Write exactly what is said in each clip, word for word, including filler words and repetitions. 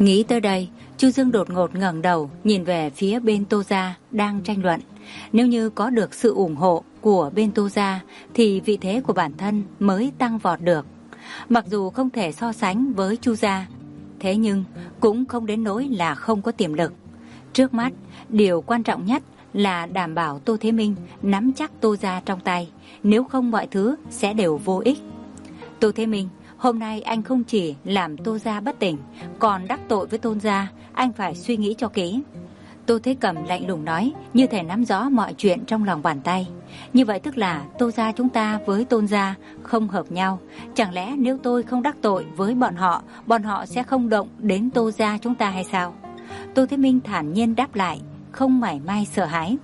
Nghĩ tới đây, Chu Dương đột ngột ngẩng đầu nhìn về phía bên Tô gia đang tranh luận. Nếu như có được sự ủng hộ của bên Tô gia thì vị thế của bản thân mới tăng vọt được. Mặc dù không thể so sánh với Chu gia, thế nhưng cũng không đến nỗi là không có tiềm lực. Trước mắt, điều quan trọng nhất là đảm bảo Tô Thế Minh nắm chắc Tô gia trong tay, nếu không mọi thứ sẽ đều vô ích. Tô Thế Minh, hôm nay anh không chỉ làm Tô gia bất tỉnh, còn đắc tội với Tôn gia, anh phải suy nghĩ cho kỹ. Tô Thế Cầm lạnh lùng nói, như thể nắm rõ mọi chuyện trong lòng bàn tay. Như vậy tức là Tô gia chúng ta với Tôn gia không hợp nhau. Chẳng lẽ nếu tôi không đắc tội với bọn họ, bọn họ sẽ không động đến Tô gia chúng ta hay sao? Tô Thế Minh thản nhiên đáp lại, không mảy may sợ hãi.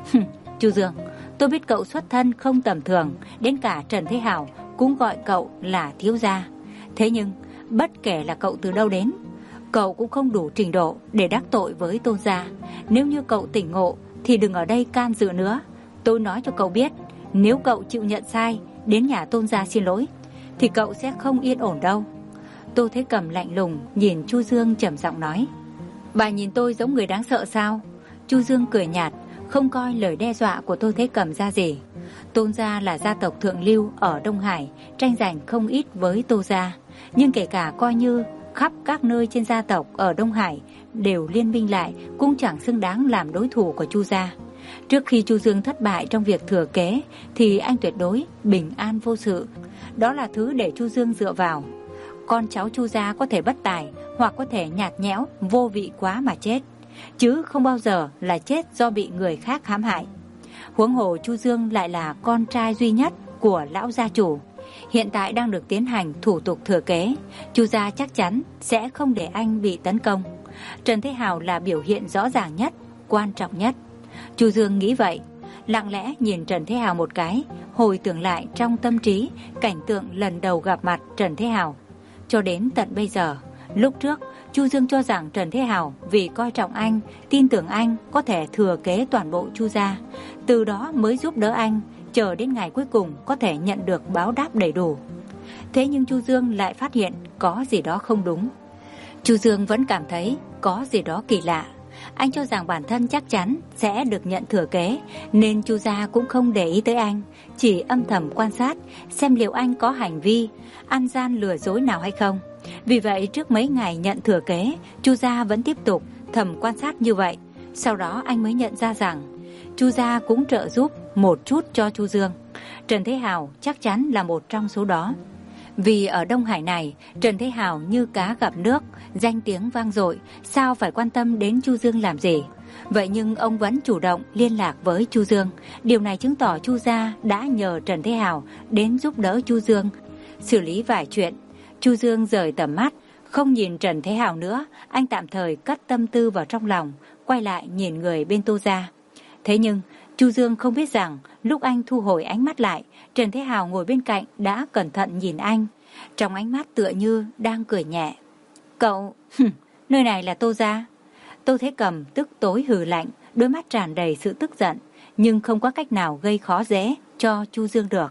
Chu Dương, tôi biết cậu xuất thân không tầm thường, đến cả Trần Thế Hào cũng gọi cậu là thiếu gia. Thế nhưng, bất kể là cậu từ đâu đến, cậu cũng không đủ trình độ để đắc tội với Tôn gia. Nếu như cậu tỉnh ngộ thì đừng ở đây can dự nữa. Tôi nói cho cậu biết, nếu cậu chịu nhận sai, đến nhà Tôn gia xin lỗi, thì cậu sẽ không yên ổn đâu. Tô Thế Cầm lạnh lùng nhìn Chu Dương trầm giọng nói. Bà nhìn tôi giống người đáng sợ sao? Chu Dương cười nhạt, không coi lời đe dọa của Tô Thế Cầm ra gì. Tôn gia là gia tộc thượng lưu ở Đông Hải, tranh giành không ít với Tô gia. Nhưng kể cả coi như khắp các nơi trên gia tộc ở Đông Hải đều liên minh lại, cũng chẳng xứng đáng làm đối thủ của Chu gia. Trước khi Chu Dương thất bại trong việc thừa kế thì anh tuyệt đối bình an vô sự. Đó là thứ để Chu Dương dựa vào. Con cháu Chu gia có thể bất tài, hoặc có thể nhạt nhẽo, vô vị quá mà chết, chứ không bao giờ là chết do bị người khác hãm hại. Huống hồ Chu Dương lại là con trai duy nhất của lão gia chủ, hiện tại đang được tiến hành thủ tục thừa kế. Chu gia chắc chắn sẽ không để anh bị tấn công. Trần Thế Hào là biểu hiện rõ ràng nhất, quan trọng nhất. Chu Dương nghĩ vậy, lặng lẽ nhìn Trần Thế Hào một cái, hồi tưởng lại trong tâm trí cảnh tượng lần đầu gặp mặt Trần Thế Hào. Cho đến tận bây giờ, lúc trước Chu Dương cho rằng Trần Thế Hào vì coi trọng anh, tin tưởng anh có thể thừa kế toàn bộ Chu gia, từ đó mới giúp đỡ anh, chờ đến ngày cuối cùng có thể nhận được báo đáp đầy đủ. Thế nhưng Chu Dương lại phát hiện có gì đó không đúng. Chu Dương vẫn cảm thấy có gì đó kỳ lạ. Anh cho rằng bản thân chắc chắn sẽ được nhận thừa kế, nên Chu gia cũng không để ý tới anh, chỉ âm thầm quan sát xem liệu anh có hành vi ăn gian lừa dối nào hay không. Vì vậy trước mấy ngày nhận thừa kế, Chu gia vẫn tiếp tục thầm quan sát như vậy. Sau đó anh mới nhận ra rằng Chu gia cũng trợ giúp một chút cho Chu Dương. Trần Thế Hào chắc chắn là một trong số đó. Vì ở Đông Hải này, Trần Thế Hào như cá gặp nước, danh tiếng vang dội, sao phải quan tâm đến Chu Dương làm gì? Vậy nhưng ông vẫn chủ động liên lạc với Chu Dương. Điều này chứng tỏ Chu gia đã nhờ Trần Thế Hào đến giúp đỡ Chu Dương xử lý vài chuyện. Chu Dương rời tầm mắt, không nhìn Trần Thế Hào nữa. Anh tạm thời cất tâm tư vào trong lòng, quay lại nhìn người bên Tô gia. Thế nhưng Chu Dương không biết rằng lúc anh thu hồi ánh mắt lại, Trần Thế Hào ngồi bên cạnh đã cẩn thận nhìn anh, trong ánh mắt tựa như đang cười nhẹ. Cậu, nơi này là Tô gia. Tô Thế Cầm tức tối hừ lạnh, đôi mắt tràn đầy sự tức giận, nhưng không có cách nào gây khó dễ cho Chu Dương được.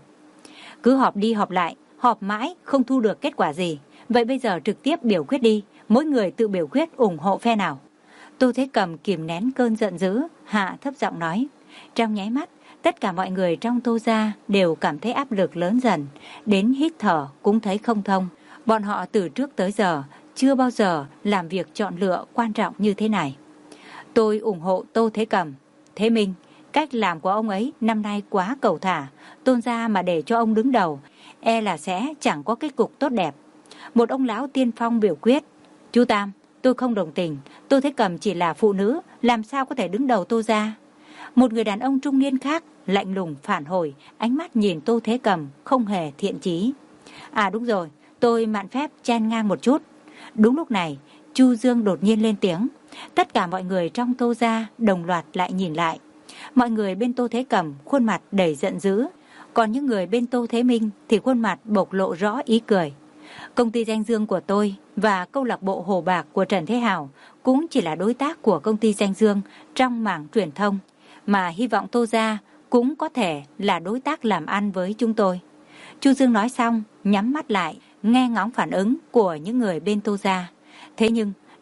Cứ họp đi họp lại, họp mãi không thu được kết quả gì. Vậy bây giờ trực tiếp biểu quyết đi, mỗi người tự biểu quyết ủng hộ phe nào. Tô Thế Cầm kìm nén cơn giận dữ, hạ thấp giọng nói. Trong nháy mắt, tất cả mọi người trong Tô gia đều cảm thấy áp lực lớn dần, đến hít thở cũng thấy không thông. Bọn họ từ trước tới giờ chưa bao giờ làm việc chọn lựa quan trọng như thế này. Tôi ủng hộ Tô Thế Cầm. Thế Minh, cách làm của ông ấy năm nay quá cẩu thả, Tôn gia mà để cho ông đứng đầu, e là sẽ chẳng có kết cục tốt đẹp. Một ông lão tiên phong biểu quyết. Chú Tam, tôi không đồng tình, Tô Thế Cầm chỉ là phụ nữ, làm sao có thể đứng đầu Tô gia? Một người đàn ông trung niên khác lạnh lùng phản hồi, ánh mắt nhìn Tô Thế Cầm không hề thiện chí. À đúng rồi, tôi mạn phép chen ngang một chút. Đúng lúc này, Chu Dương đột nhiên lên tiếng. Tất cả mọi người trong Tô gia đồng loạt lại nhìn lại. Mọi người bên Tô Thế Cầm khuôn mặt đầy giận dữ, còn những người bên Tô Thế Minh thì khuôn mặt bộc lộ rõ ý cười. Công ty danh dương của tôi và câu lạc bộ Hồ Bạc của Trần Thế Hào cũng chỉ là đối tác của công ty danh dương trong mảng truyền thông, mà hy vọng Tô gia cũng có thể là đối tác làm ăn với chúng tôi. Chu Dương nói xong, nhắm mắt lại, nghe ngóng phản ứng của những người bên Tô gia. Thế nhưng,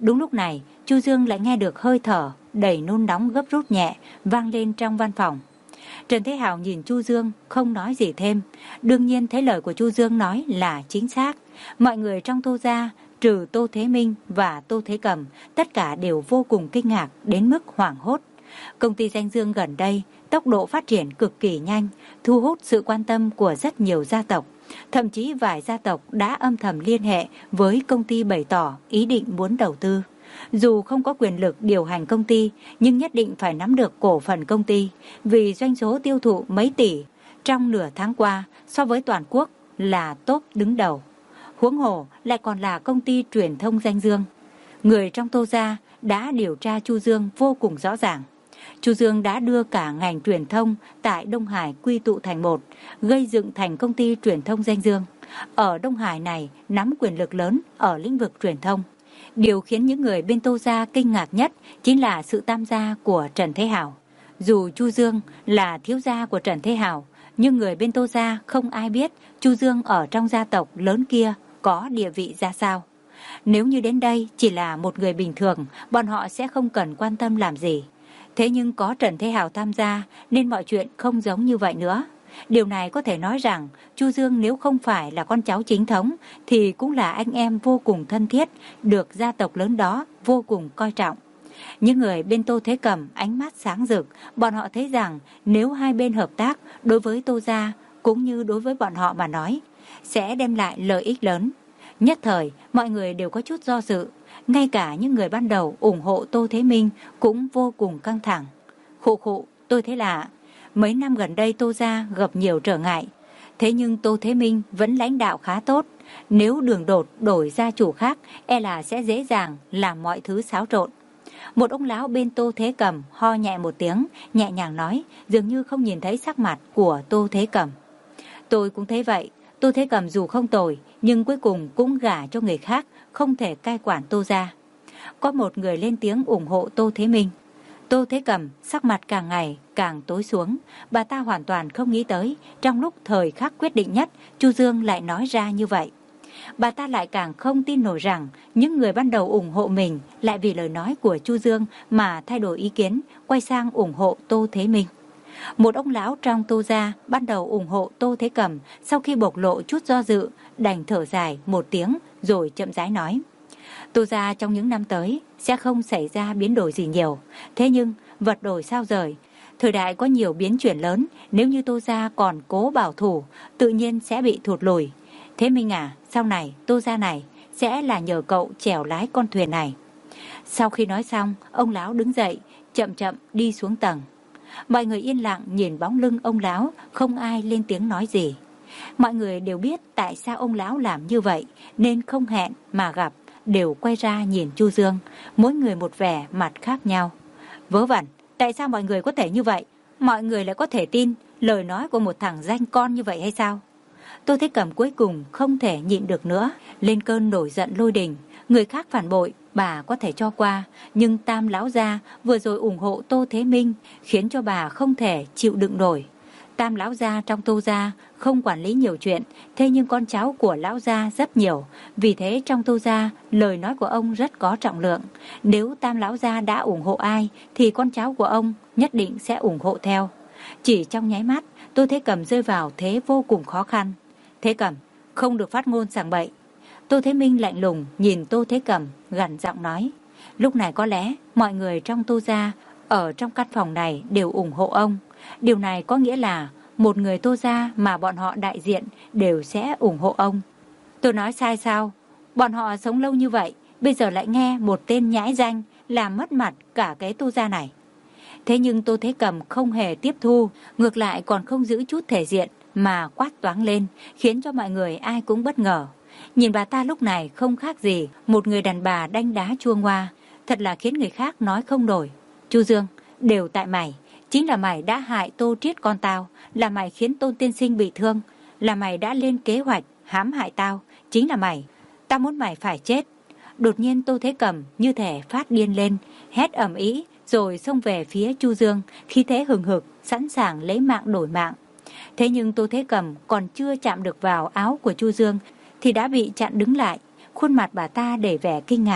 Đúng lúc này, Chu Dương lại nghe được hơi thở đầy nôn nóng gấp rút nhẹ vang lên trong văn phòng. Trần Thế Hào nhìn Chu Dương không nói gì thêm. Đương nhiên thấy lời của Chu Dương nói là chính xác. Mọi người trong Tô gia, trừ Tô Thế Minh và Tô Thế Cầm, tất cả đều vô cùng kinh ngạc đến mức hoảng hốt. Công ty Danh Dương gần đây tốc độ phát triển cực kỳ nhanh, thu hút sự quan tâm của rất nhiều gia tộc. Thậm chí vài gia tộc đã âm thầm liên hệ với công ty bày tỏ ý định muốn đầu tư. Dù không có quyền lực điều hành công ty, nhưng nhất định phải nắm được cổ phần công ty, vì doanh số tiêu thụ mấy tỷ trong nửa tháng qua so với toàn quốc là top đứng đầu. Huống hồ lại còn là công ty truyền thông Danh Dương. Người trong Tô gia đã điều tra Chu Dương vô cùng rõ ràng. Chu Dương đã đưa cả ngành truyền thông tại Đông Hải quy tụ thành một, gây dựng thành công ty truyền thông Danh Dương. Ở Đông Hải này nắm quyền lực lớn ở lĩnh vực truyền thông. Điều khiến những người bên Tô gia kinh ngạc nhất chính là sự tham gia của Trần Thế Hào. Dù Chu Dương là thiếu gia của Trần Thế Hào, nhưng người bên Tô gia không ai biết Chu Dương ở trong gia tộc lớn kia có địa vị ra sao. Nếu như đến đây chỉ là một người bình thường, bọn họ sẽ không cần quan tâm làm gì. Thế nhưng có Trần Thế Hào tham gia nên mọi chuyện không giống như vậy nữa. Điều này có thể nói rằng Chu Dương nếu không phải là con cháu chính thống thì cũng là anh em vô cùng thân thiết, được gia tộc lớn đó vô cùng coi trọng. Những người bên Tô Thế Cầm ánh mắt sáng rực, bọn họ thấy rằng nếu hai bên hợp tác đối với Tô gia cũng như đối với bọn họ mà nói, sẽ đem lại lợi ích lớn. Nhất thời, mọi người đều có chút do dự, ngay cả những người ban đầu ủng hộ Tô Thế Minh cũng vô cùng căng thẳng. Khụ khụ, tôi thấy lạ, mấy năm gần đây Tô gia gặp nhiều trở ngại, thế nhưng Tô Thế Minh vẫn lãnh đạo khá tốt. Nếu đường đột đổi gia chủ khác, e là sẽ dễ dàng làm mọi thứ xáo trộn. Một ông lão bên Tô Thế Cầm ho nhẹ một tiếng, nhẹ nhàng nói, dường như không nhìn thấy sắc mặt của Tô Thế Cầm. Tôi cũng thấy vậy, Tô Thế Cầm dù không tồi, nhưng cuối cùng cũng gả cho người khác, không thể cai quản Tô gia. Có một người lên tiếng ủng hộ Tô Thế Minh. Tô Thế Cầm sắc mặt càng ngày càng tối xuống. Bà ta hoàn toàn không nghĩ tới, trong lúc thời khắc quyết định nhất, Chu Dương lại nói ra như vậy. Bà ta lại càng không tin nổi rằng những người ban đầu ủng hộ mình lại vì lời nói của Chu Dương mà thay đổi ý kiến, quay sang ủng hộ Tô Thế Minh. Một ông lão trong Tô gia ban đầu ủng hộ Tô Thế Cầm, sau khi bộc lộ chút do dự, đành thở dài một tiếng rồi chậm rãi nói. Tô gia trong những năm tới sẽ không xảy ra biến đổi gì nhiều, thế nhưng vật đổi sao rời. Thời đại có nhiều biến chuyển lớn, nếu như Tô gia còn cố bảo thủ, tự nhiên sẽ bị thụt lùi. Thế Minh à, sau này Tô gia này sẽ là nhờ cậu chèo lái con thuyền này. Sau khi nói xong, ông lão đứng dậy, chậm chậm đi xuống tầng. Mọi người yên lặng nhìn bóng lưng ông lão, không ai lên tiếng nói gì. Mọi người đều biết tại sao ông lão làm như vậy, nên không hẹn mà gặp, đều quay ra nhìn Chu Dương, mỗi người một vẻ mặt khác nhau. Vớ vẩn, tại sao mọi người có thể như vậy? Mọi người lại có thể tin lời nói của một thằng danh con như vậy hay sao? Tô Thế Cầm cuối cùng không thể nhịn được nữa, lên cơn nổi giận lôi đình. Người khác phản bội, bà có thể cho qua, nhưng Tam lão gia vừa rồi ủng hộ Tô Thế Minh, khiến cho bà không thể chịu đựng nổi. Tam lão gia trong Tô gia không quản lý nhiều chuyện, thế nhưng con cháu của lão gia rất nhiều, vì thế trong Tô gia lời nói của ông rất có trọng lượng. Nếu Tam lão gia đã ủng hộ ai thì con cháu của ông nhất định sẽ ủng hộ theo. Chỉ trong nháy mắt, Tô Thế Cầm rơi vào thế vô cùng khó khăn. Thế Cầm, không được phát ngôn sảng bậy. Tô Thế Minh lạnh lùng nhìn Tô Thế Cầm, gằn giọng nói. Lúc này có lẽ mọi người trong Tô gia ở trong căn phòng này đều ủng hộ ông. Điều này có nghĩa là một người Tô gia mà bọn họ đại diện đều sẽ ủng hộ ông. Tôi nói sai sao? Bọn họ sống lâu như vậy, bây giờ lại nghe một tên nhãi danh làm mất mặt cả cái Tô gia này. Thế nhưng Tô Thế Cầm không hề tiếp thu, ngược lại còn không giữ chút thể diện mà quát toáng lên, khiến cho mọi người ai cũng bất ngờ. Nhìn bà ta lúc này không khác gì một người đàn bà đanh đá chua ngoa, thật là khiến người khác nói không nổi. Chu Dương, đều tại mày, chính là mày đã hại Tô Triết con tao, là mày khiến Tôn tiên sinh bị thương, là mày đã lên kế hoạch hãm hại tao, chính là mày, tao muốn mày phải chết. Đột nhiên Tô Thế Cầm như thể phát điên lên, hét ầm ĩ rồi xông về phía Chu Dương, khí thế hừng hực, sẵn sàng lấy mạng đổi mạng. Thế nhưng Tô Thế Cầm còn chưa chạm được vào áo của Chu Dương thì đã bị chặn đứng lại. Khuôn mặt bà ta để vẻ kinh ngạc.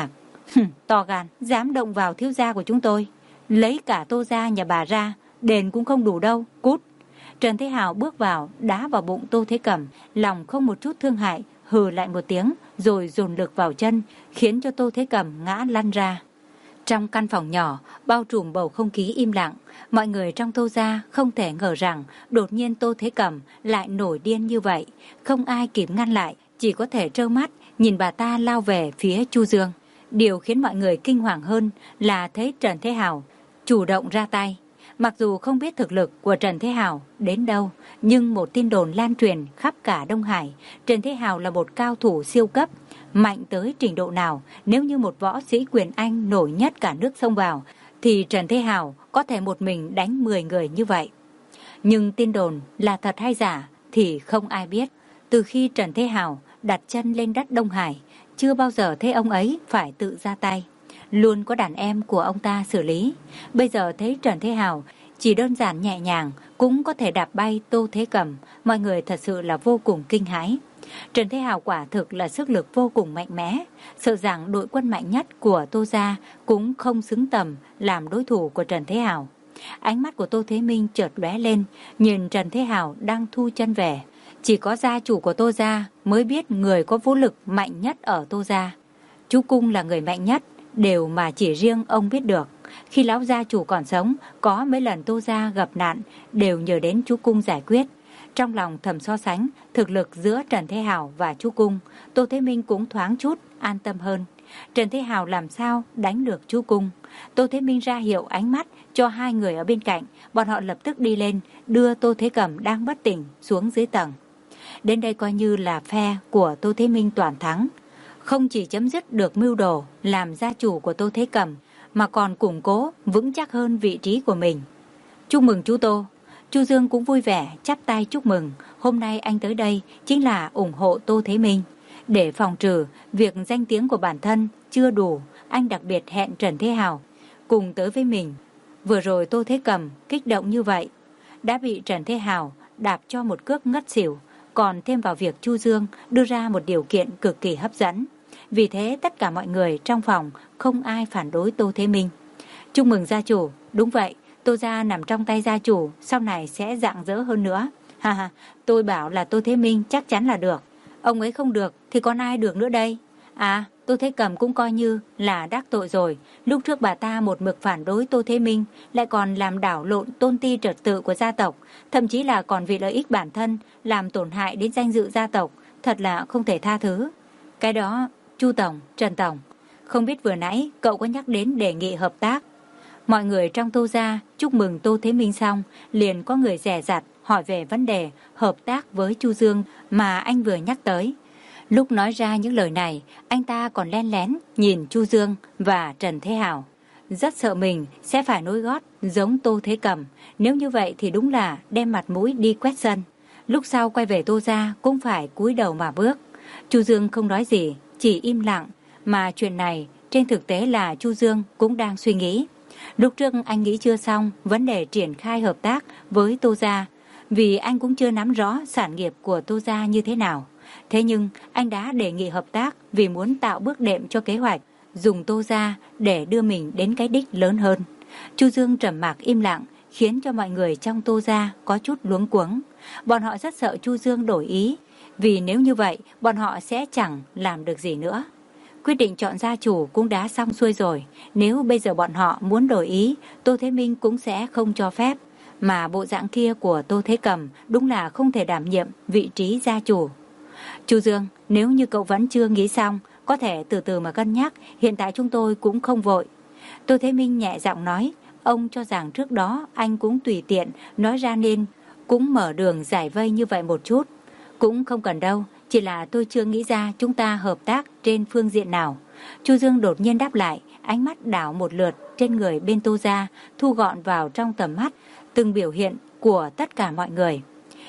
To gan, dám động vào thiếu gia của chúng tôi. Lấy cả Tô gia nhà bà ra, đền cũng không đủ đâu, cút. Trần Thế Hào bước vào, đá vào bụng Tô Thế Cẩm, lòng không một chút thương hại, hừ lại một tiếng, rồi dồn lực vào chân, khiến cho Tô Thế Cẩm ngã lăn ra. Trong căn phòng nhỏ, bao trùm bầu không khí im lặng, mọi người trong Tô gia không thể ngờ rằng đột nhiên Tô Thế Cẩm lại nổi điên như vậy. Không ai kịp ngăn lại, chỉ có thể trơ mắt nhìn bà ta lao về phía Chu Dương. Điều khiến mọi người kinh hoàng hơn là thấy Trần Thế Hào chủ động ra tay. Mặc dù không biết thực lực của Trần Thế Hào đến đâu, nhưng một tin đồn lan truyền khắp cả Đông Hải. Trần Thế Hào là một cao thủ siêu cấp, mạnh tới trình độ nào. Nếu như một võ sĩ quyền Anh nổi nhất cả nước xông vào, thì Trần Thế Hào có thể một mình đánh mười người như vậy. Nhưng tin đồn là thật hay giả thì không ai biết. Từ khi Trần Thế Hào đặt chân lên đất Đông Hải, chưa bao giờ thấy ông ấy phải tự ra tay. Luôn có đàn em của ông ta xử lý. Bây giờ thấy Trần Thế Hào chỉ đơn giản nhẹ nhàng cũng có thể đạp bay Tô Thế Cẩm, mọi người thật sự là vô cùng kinh hãi. Trần Thế Hào quả thực là sức lực vô cùng mạnh mẽ, sợ rằng đội quân mạnh nhất của Tô gia cũng không xứng tầm làm đối thủ của Trần Thế Hào. Ánh mắt của Tô Thế Minh chợt lóe lên, nhìn Trần Thế Hào đang thu chân về. Chỉ có gia chủ của Tô gia mới biết người có vũ lực mạnh nhất ở Tô gia. Chú Cung là người mạnh nhất, đều mà chỉ riêng ông biết được. Khi lão gia chủ còn sống, có mấy lần Tô gia gặp nạn đều nhờ đến chú Cung giải quyết. Trong lòng thầm so sánh thực lực giữa Trần Thế Hào và chú Cung, Tô Thế Minh cũng thoáng chút an tâm hơn. Trần Thế Hào làm sao đánh được chú Cung? Tô Thế Minh ra hiệu ánh mắt cho hai người ở bên cạnh, bọn họ lập tức đi lên, đưa Tô Thế Cẩm đang bất tỉnh xuống dưới tầng. Đến đây coi như là phe của Tô Thế Minh toàn thắng. Không chỉ chấm dứt được mưu đồ làm gia chủ của Tô Thế Cẩm, mà còn củng cố vững chắc hơn vị trí của mình. Chúc mừng chú Tô. Chu Dương cũng vui vẻ chắp tay chúc mừng. Hôm nay anh tới đây chính là ủng hộ Tô Thế Minh. Để phòng trừ việc danh tiếng của bản thân chưa đủ, anh đặc biệt hẹn Trần Thế Hào cùng tới với mình. Vừa rồi Tô Thế Cẩm kích động như vậy, đã bị Trần Thế Hào đạp cho một cước ngất xỉu, còn thêm vào việc Chu Dương đưa ra một điều kiện cực kỳ hấp dẫn. Vì thế tất cả mọi người trong phòng không ai phản đối Tô Thế Minh. Chúc mừng gia chủ. Đúng vậy, Tô gia nằm trong tay gia chủ, sau này sẽ rạng rỡ hơn nữa. Ha ha, tôi bảo là Tô Thế Minh chắc chắn là được. Ông ấy không được thì còn ai được nữa đây? À, Tô Thế Cẩm cũng coi như là đắc tội rồi. Lúc trước bà ta một mực phản đối Tô Thế Minh, lại còn làm đảo lộn tôn ti trật tự của gia tộc, thậm chí là còn vì lợi ích bản thân làm tổn hại đến danh dự gia tộc, thật là không thể tha thứ. Cái đó, Chu Tổng, Trần Tổng, không biết vừa nãy cậu có nhắc đến đề nghị hợp tác. Mọi người trong Tô gia chúc mừng Tô Thế Minh xong, liền có người dè dặt hỏi về vấn đề hợp tác với Chu Dương mà anh vừa nhắc tới. Lúc nói ra những lời này, anh ta còn len lén nhìn Chu Dương và Trần Thế Hào. Rất sợ mình sẽ phải nối gót giống Tô Thế Cẩm, nếu như vậy thì đúng là đem mặt mũi đi quét sân. Lúc sau quay về Tô gia cũng phải cúi đầu mà bước. Chu Dương không nói gì, chỉ im lặng, mà chuyện này trên thực tế là Chu Dương cũng đang suy nghĩ. Lúc trước anh nghĩ chưa xong vấn đề triển khai hợp tác với Tô gia, vì anh cũng chưa nắm rõ sản nghiệp của Tô gia như thế nào. Thế nhưng anh đã đề nghị hợp tác vì muốn tạo bước đệm cho kế hoạch dùng Tô gia để đưa mình đến cái đích lớn hơn. Chu Dương trầm mặc im lặng, khiến cho mọi người trong Tô gia có chút luống cuống. Bọn họ rất sợ Chu Dương đổi ý, vì nếu như vậy bọn họ sẽ chẳng làm được gì nữa. Quyết định chọn gia chủ cũng đã xong xuôi rồi, nếu bây giờ bọn họ muốn đổi ý, Tô Thế Minh cũng sẽ không cho phép. Mà bộ dạng kia của Tô Thế Cẩm đúng là không thể đảm nhiệm vị trí gia chủ. Chu Dương, nếu như cậu vẫn chưa nghĩ xong, có thể từ từ mà cân nhắc, hiện tại chúng tôi cũng không vội. Tô Thế Minh nhẹ giọng nói, ông cho rằng trước đó anh cũng tùy tiện nói ra nên cũng mở đường giải vây như vậy một chút. Cũng không cần đâu, chỉ là tôi chưa nghĩ ra chúng ta hợp tác trên phương diện nào. Chu Dương đột nhiên đáp lại, ánh mắt đảo một lượt trên người bên Tô gia, thu gọn vào trong tầm mắt từng biểu hiện của tất cả mọi người.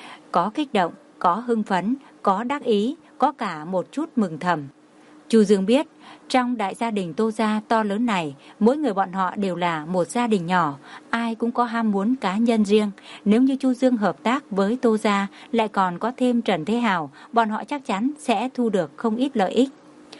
Có kích động, có hưng phấn, có đắc ý, có cả một chút mừng thầm. Chu Dương biết, trong đại gia đình Tô gia to lớn này, mỗi người bọn họ đều là một gia đình nhỏ, ai cũng có ham muốn cá nhân riêng. Nếu như Chu Dương hợp tác với Tô gia, lại còn có thêm Trần Thế Hào, bọn họ chắc chắn sẽ thu được không ít lợi ích.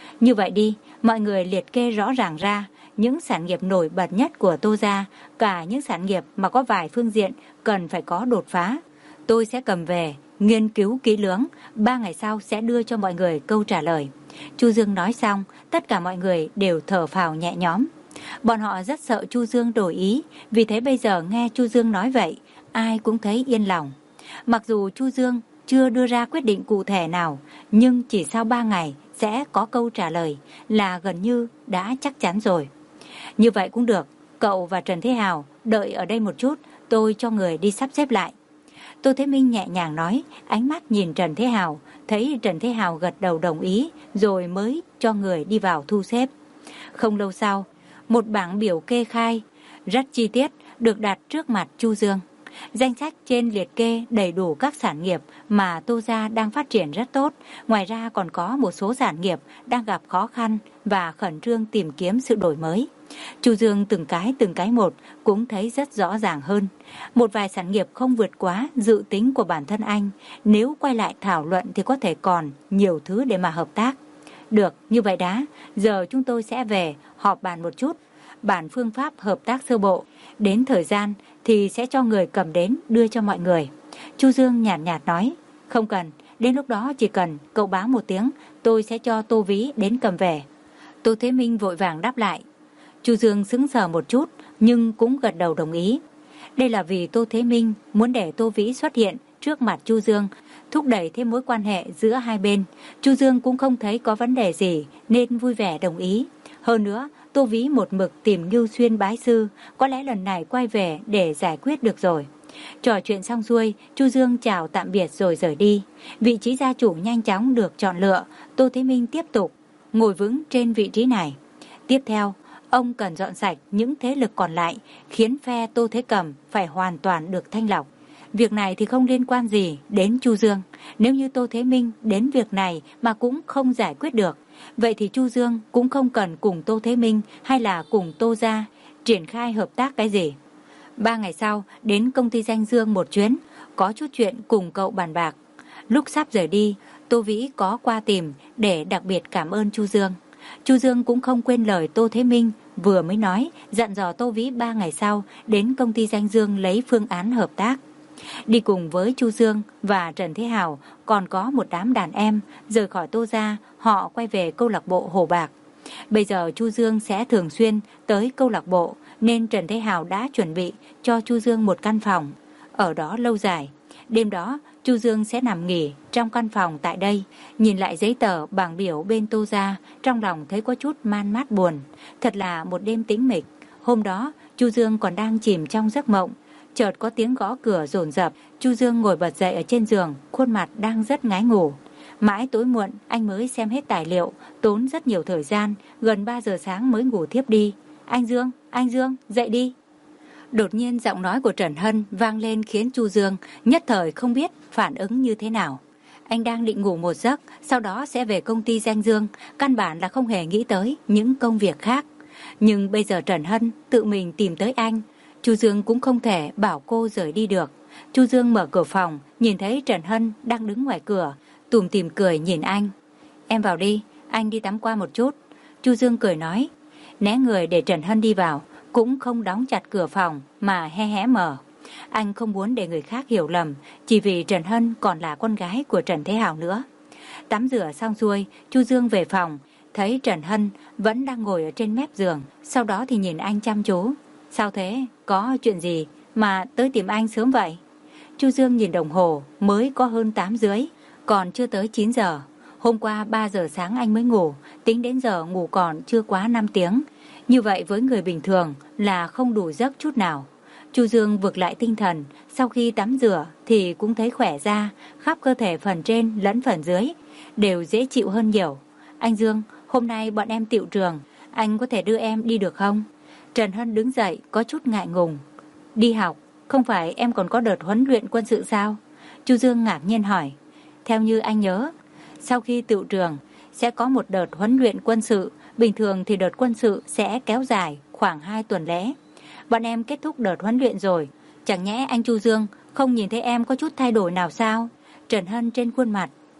Như vậy đi, mọi người liệt kê rõ ràng ra những sản nghiệp nổi bật nhất của Tô gia, cả những sản nghiệp mà có vài phương diện cần phải có đột phá. Tôi sẽ cầm về, nghiên cứu kỹ lưỡng, ba ngày sau sẽ đưa cho mọi người câu trả lời. Chu Dương nói xong, tất cả mọi người đều thở phào nhẹ nhõm. Bọn họ rất sợ Chu Dương đổi ý, vì thế bây giờ nghe Chu Dương nói vậy, ai cũng thấy yên lòng. Mặc dù Chu Dương chưa đưa ra quyết định cụ thể nào, nhưng chỉ sau ba ngày sẽ có câu trả lời là gần như đã chắc chắn rồi. Như vậy cũng được, cậu và Trần Thế Hào đợi ở đây một chút, tôi cho người đi sắp xếp lại. Tô Thế Minh nhẹ nhàng nói, ánh mắt nhìn Trần Thế Hào, thấy Trần Thế Hào gật đầu đồng ý, rồi mới cho người đi vào thu xếp. Không lâu sau, một bảng biểu kê khai rất chi tiết được đặt trước mặt Chu Dương. Danh sách trên liệt kê đầy đủ các sản nghiệp mà Tô gia đang phát triển rất tốt, ngoài ra còn có một số sản nghiệp đang gặp khó khăn và khẩn trương tìm kiếm sự đổi mới. Chu Dương từng cái từng cái một cũng thấy rất rõ ràng hơn. Một vài sản nghiệp không vượt quá dự tính của bản thân anh, nếu quay lại thảo luận thì có thể còn nhiều thứ để mà hợp tác. Được, như vậy đã, giờ chúng tôi sẽ về họp bàn một chút, bản phương pháp hợp tác sơ bộ, đến thời gian thì sẽ cho người cầm đến đưa cho mọi người. Chu Dương nhạt nhạt nói, không cần, đến lúc đó chỉ cần cậu báo một tiếng, tôi sẽ cho Tô Vĩ đến cầm về. Tô Thế Minh vội vàng đáp lại. Chu Dương sững sờ một chút, nhưng cũng gật đầu đồng ý. Đây là vì Tô Thế Minh muốn để Tô Vĩ xuất hiện trước mặt Chu Dương, thúc đẩy thêm mối quan hệ giữa hai bên. Chu Dương cũng không thấy có vấn đề gì nên vui vẻ đồng ý. Hơn nữa, Tô Vĩ một mực tìm Ngưu Xuyên bái sư, có lẽ lần này quay về để giải quyết được rồi. Trò chuyện xong xuôi, Chu Dương chào tạm biệt rồi rời đi. Vị trí gia chủ nhanh chóng được chọn lựa, Tô Thế Minh tiếp tục ngồi vững trên vị trí này. Tiếp theo, ông cần dọn sạch những thế lực còn lại, khiến phe Tô Thế Cầm phải hoàn toàn được thanh lọc. Việc này thì không liên quan gì đến Chu Dương. Nếu như Tô Thế Minh đến việc này mà cũng không giải quyết được, vậy thì Chu Dương cũng không cần cùng Tô Thế Minh hay là cùng Tô gia triển khai hợp tác cái gì. Ba ngày sau, đến công ty Danh Dương một chuyến, có chút chuyện cùng cậu bàn bạc. Lúc sắp rời đi, Tô Vĩ có qua tìm để đặc biệt cảm ơn Chu Dương. Chu Dương cũng không quên lời Tô Thế Minh vừa mới nói, dặn dò Tô Vĩ ba ngày sau đến công ty Danh Dương lấy phương án hợp tác. Đi cùng với Chu Dương và Trần Thế Hào còn có một đám đàn em. Rời khỏi Tô gia, họ quay về câu lạc bộ Hồ Bạc. Bây giờ Chu Dương sẽ thường xuyên tới câu lạc bộ, nên Trần Thế Hào đã chuẩn bị cho Chu Dương một căn phòng ở đó lâu dài. Đêm đó, Chu Dương sẽ nằm nghỉ trong căn phòng tại đây, nhìn lại giấy tờ bảng biểu bên Tô gia, trong lòng thấy có chút man mát buồn. Thật là một đêm tĩnh mịch. Hôm đó, Chu Dương còn đang chìm trong giấc mộng, chợt có tiếng gõ cửa dồn dập. Chu Dương ngồi bật dậy ở trên giường, khuôn mặt đang rất ngái ngủ. Mãi tối muộn anh mới xem hết tài liệu, tốn rất nhiều thời gian, gần ba giờ sáng mới ngủ thiếp đi. Anh Dương, anh Dương, dậy đi. Đột nhiên giọng nói của Trần Hân vang lên khiến Chu Dương nhất thời không biết phản ứng như thế nào. Anh đang định ngủ một giấc, sau đó sẽ về công ty Danh Dương, căn bản là không hề nghĩ tới những công việc khác. Nhưng bây giờ Trần Hân tự mình tìm tới anh, Chu Dương cũng không thể bảo cô rời đi được. Chu Dương mở cửa phòng, nhìn thấy Trần Hân đang đứng ngoài cửa, tủm tỉm cười nhìn anh. Em vào đi, anh đi tắm qua một chút. Chu Dương cười nói, né người để Trần Hân đi vào, cũng không đóng chặt cửa phòng mà hé hé mở. Anh không muốn để người khác hiểu lầm, chỉ vì Trần Hân còn là con gái của Trần Thế Hào nữa. Tắm rửa xong xuôi, Chu Dương về phòng, thấy Trần Hân vẫn đang ngồi ở trên mép giường, sau đó thì nhìn anh chăm chú. Sao thế? Có chuyện gì mà tới tìm anh sớm vậy? Chu Dương nhìn đồng hồ, mới có hơn tám rưỡi, còn chưa tới chín giờ. Hôm qua ba giờ sáng anh mới ngủ, tính đến giờ ngủ còn chưa quá năm tiếng. Như vậy với người bình thường là không đủ giấc chút nào. Chu Dương vực lại tinh thần, sau khi tắm rửa thì cũng thấy khỏe ra, khắp cơ thể phần trên lẫn phần dưới đều dễ chịu hơn nhiều. Anh Dương, hôm nay bọn em tiệu trường, anh có thể đưa em đi được không? Trần Hân đứng dậy có chút ngại ngùng. Đi học, không phải em còn có đợt huấn luyện quân sự sao? Chu Dương ngạc nhiên hỏi. Theo như anh nhớ, sau khi tiệu trường sẽ có một đợt huấn luyện quân sự, bình thường thì đợt quân sự sẽ kéo dài khoảng hai tuần lễ. Bọn em kết thúc đợt huấn luyện rồi, chẳng nhẽ anh Chu Dương không nhìn thấy em có chút thay đổi nào sao? Trần Hân trên khuôn mặt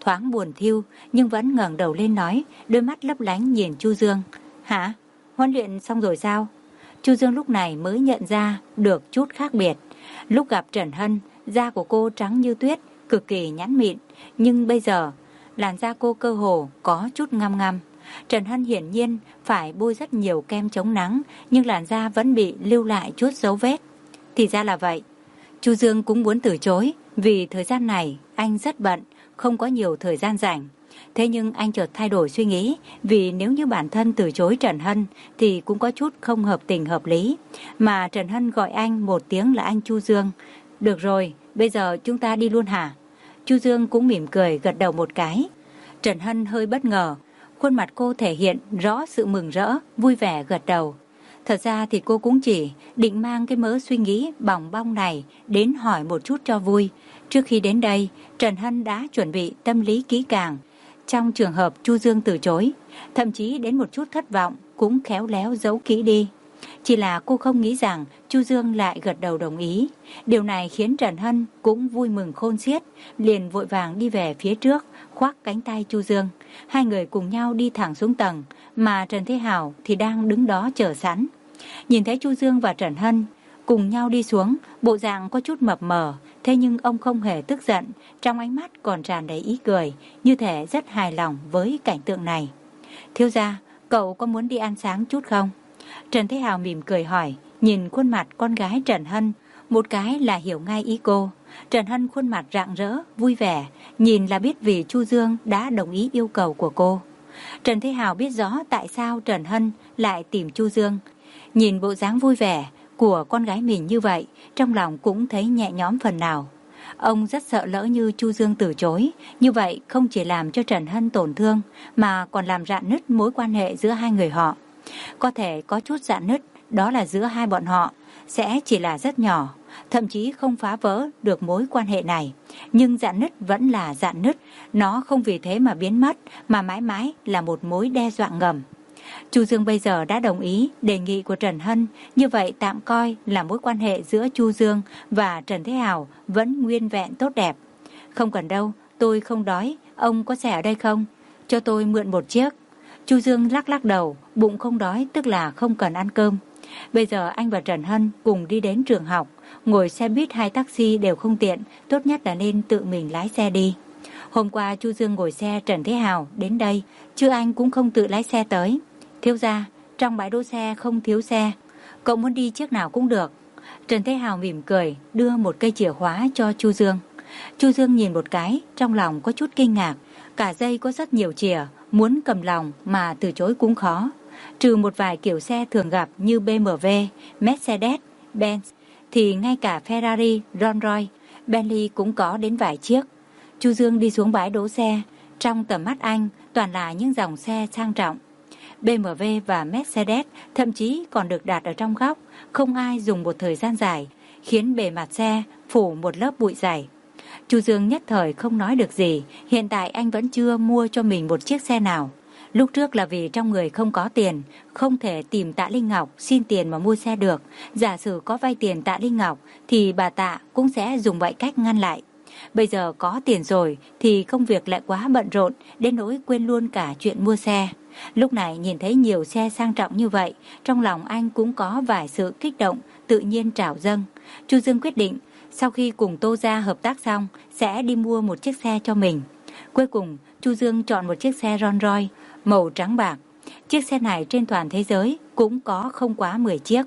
thoáng buồn thiu nhưng vẫn ngẩng đầu lên nói, đôi mắt lấp lánh nhìn Chu Dương. Hả? Huấn luyện xong rồi sao? Chu Dương lúc này mới nhận ra được chút khác biệt. Lúc gặp Trần Hân, da của cô trắng như tuyết, cực kỳ nhẵn mịn, nhưng bây giờ làn da cô cơ hồ có chút ngăm ngăm. Trần Hân hiển nhiên phải bôi rất nhiều kem chống nắng, nhưng làn da vẫn bị lưu lại chút dấu vết. Thì ra là vậy. Chu Dương cũng muốn từ chối, vì thời gian này anh rất bận, không có nhiều thời gian rảnh. Thế nhưng anh chợt thay đổi suy nghĩ, vì nếu như bản thân từ chối Trần Hân thì cũng có chút không hợp tình hợp lý. Mà Trần Hân gọi anh một tiếng là anh Chu Dương. Được rồi, bây giờ chúng ta đi luôn hả? Chu Dương cũng mỉm cười gật đầu một cái. Trần Hân hơi bất ngờ, khuôn mặt cô thể hiện rõ sự mừng rỡ, vui vẻ gật đầu. Thật ra thì cô cũng chỉ định mang cái mớ suy nghĩ bòng bong này đến hỏi một chút cho vui. Trước khi đến đây, Trần Hân đã chuẩn bị tâm lý kỹ càng. Trong trường hợp Chu Dương từ chối, thậm chí đến một chút thất vọng cũng khéo léo giấu kỹ đi. Chỉ là cô không nghĩ rằng Chu Dương lại gật đầu đồng ý. Điều này khiến Trần Hân cũng vui mừng khôn xiết, liền vội vàng đi về phía trước, khoác cánh tay Chu Dương. Hai người cùng nhau đi thẳng xuống tầng, mà Trần Thế Hào thì đang đứng đó chờ sẵn. Nhìn thấy Chu Dương và Trần Hân cùng nhau đi xuống, bộ dạng có chút mập mờ, thế nhưng ông không hề tức giận, trong ánh mắt còn tràn đầy ý cười, như thể rất hài lòng với cảnh tượng này. Thiếu gia, cậu có muốn đi ăn sáng chút không? Trần Thế Hào mỉm cười hỏi, nhìn khuôn mặt con gái Trần Hân, một cái là hiểu ngay ý cô. Trần Hân khuôn mặt rạng rỡ, vui vẻ, nhìn là biết vì Chu Dương đã đồng ý yêu cầu của cô. Trần Thế Hào biết rõ tại sao Trần Hân lại tìm Chu Dương. Nhìn bộ dáng vui vẻ của con gái mình như vậy, trong lòng cũng thấy nhẹ nhõm phần nào. Ông rất sợ lỡ như Chu Dương từ chối, như vậy không chỉ làm cho Trần Hân tổn thương, mà còn làm rạn nứt mối quan hệ giữa hai người họ. Có thể có chút rạn nứt, đó là giữa hai bọn họ, sẽ chỉ là rất nhỏ, thậm chí không phá vỡ được mối quan hệ này. Nhưng rạn nứt vẫn là rạn nứt, nó không vì thế mà biến mất, mà mãi mãi là một mối đe dọa ngầm. Chu Dương bây giờ đã đồng ý đề nghị của Trần Hân, như vậy tạm coi là mối quan hệ giữa Chu Dương và Trần Thế Hào vẫn nguyên vẹn tốt đẹp. Không cần đâu, tôi không đói, ông có xe ở đây không? Cho tôi mượn một chiếc. Chu Dương lắc lắc đầu, bụng không đói tức là không cần ăn cơm. Bây giờ anh và Trần Hân cùng đi đến trường học, ngồi xe buýt hay taxi đều không tiện, tốt nhất là nên tự mình lái xe đi. Hôm qua Chu Dương ngồi xe Trần Thế Hào đến đây, chứ anh cũng không tự lái xe tới. Thiếu gia, trong bãi đỗ xe không thiếu xe, cậu muốn đi chiếc nào cũng được. Trần Thế Hào mỉm cười, đưa một cây chìa khóa cho Chu Dương. Chu Dương nhìn một cái, trong lòng có chút kinh ngạc. Cả dây có rất nhiều chìa, muốn cầm lòng mà từ chối cũng khó. Trừ một vài kiểu xe thường gặp như bê em vê, Mercedes, Benz, thì ngay cả Ferrari, Rolls-Royce, Bentley cũng có đến vài chiếc. Chu Dương đi xuống bãi đỗ xe, trong tầm mắt anh toàn là những dòng xe sang trọng. bê em vê và Mercedes thậm chí còn được đặt ở trong góc, không ai dùng một thời gian dài, khiến bề mặt xe phủ một lớp bụi dày. Chu Dương nhất thời không nói được gì, hiện tại anh vẫn chưa mua cho mình một chiếc xe nào. Lúc trước là vì trong người không có tiền, không thể tìm Tạ Linh Ngọc xin tiền mà mua xe được. Giả sử có vay tiền Tạ Linh Ngọc thì bà Tạ cũng sẽ dùng vậy cách ngăn lại. Bây giờ có tiền rồi thì công việc lại quá bận rộn, đến nỗi quên luôn cả chuyện mua xe. Lúc này nhìn thấy nhiều xe sang trọng như vậy, trong lòng anh cũng có vài sự kích động, tự nhiên trào dâng. Chu Dương quyết định, sau khi cùng Tô Gia hợp tác xong, sẽ đi mua một chiếc xe cho mình. Cuối cùng, Chu Dương chọn một chiếc xe Rolls-Royce màu trắng bạc. Chiếc xe này trên toàn thế giới cũng có không quá mười chiếc.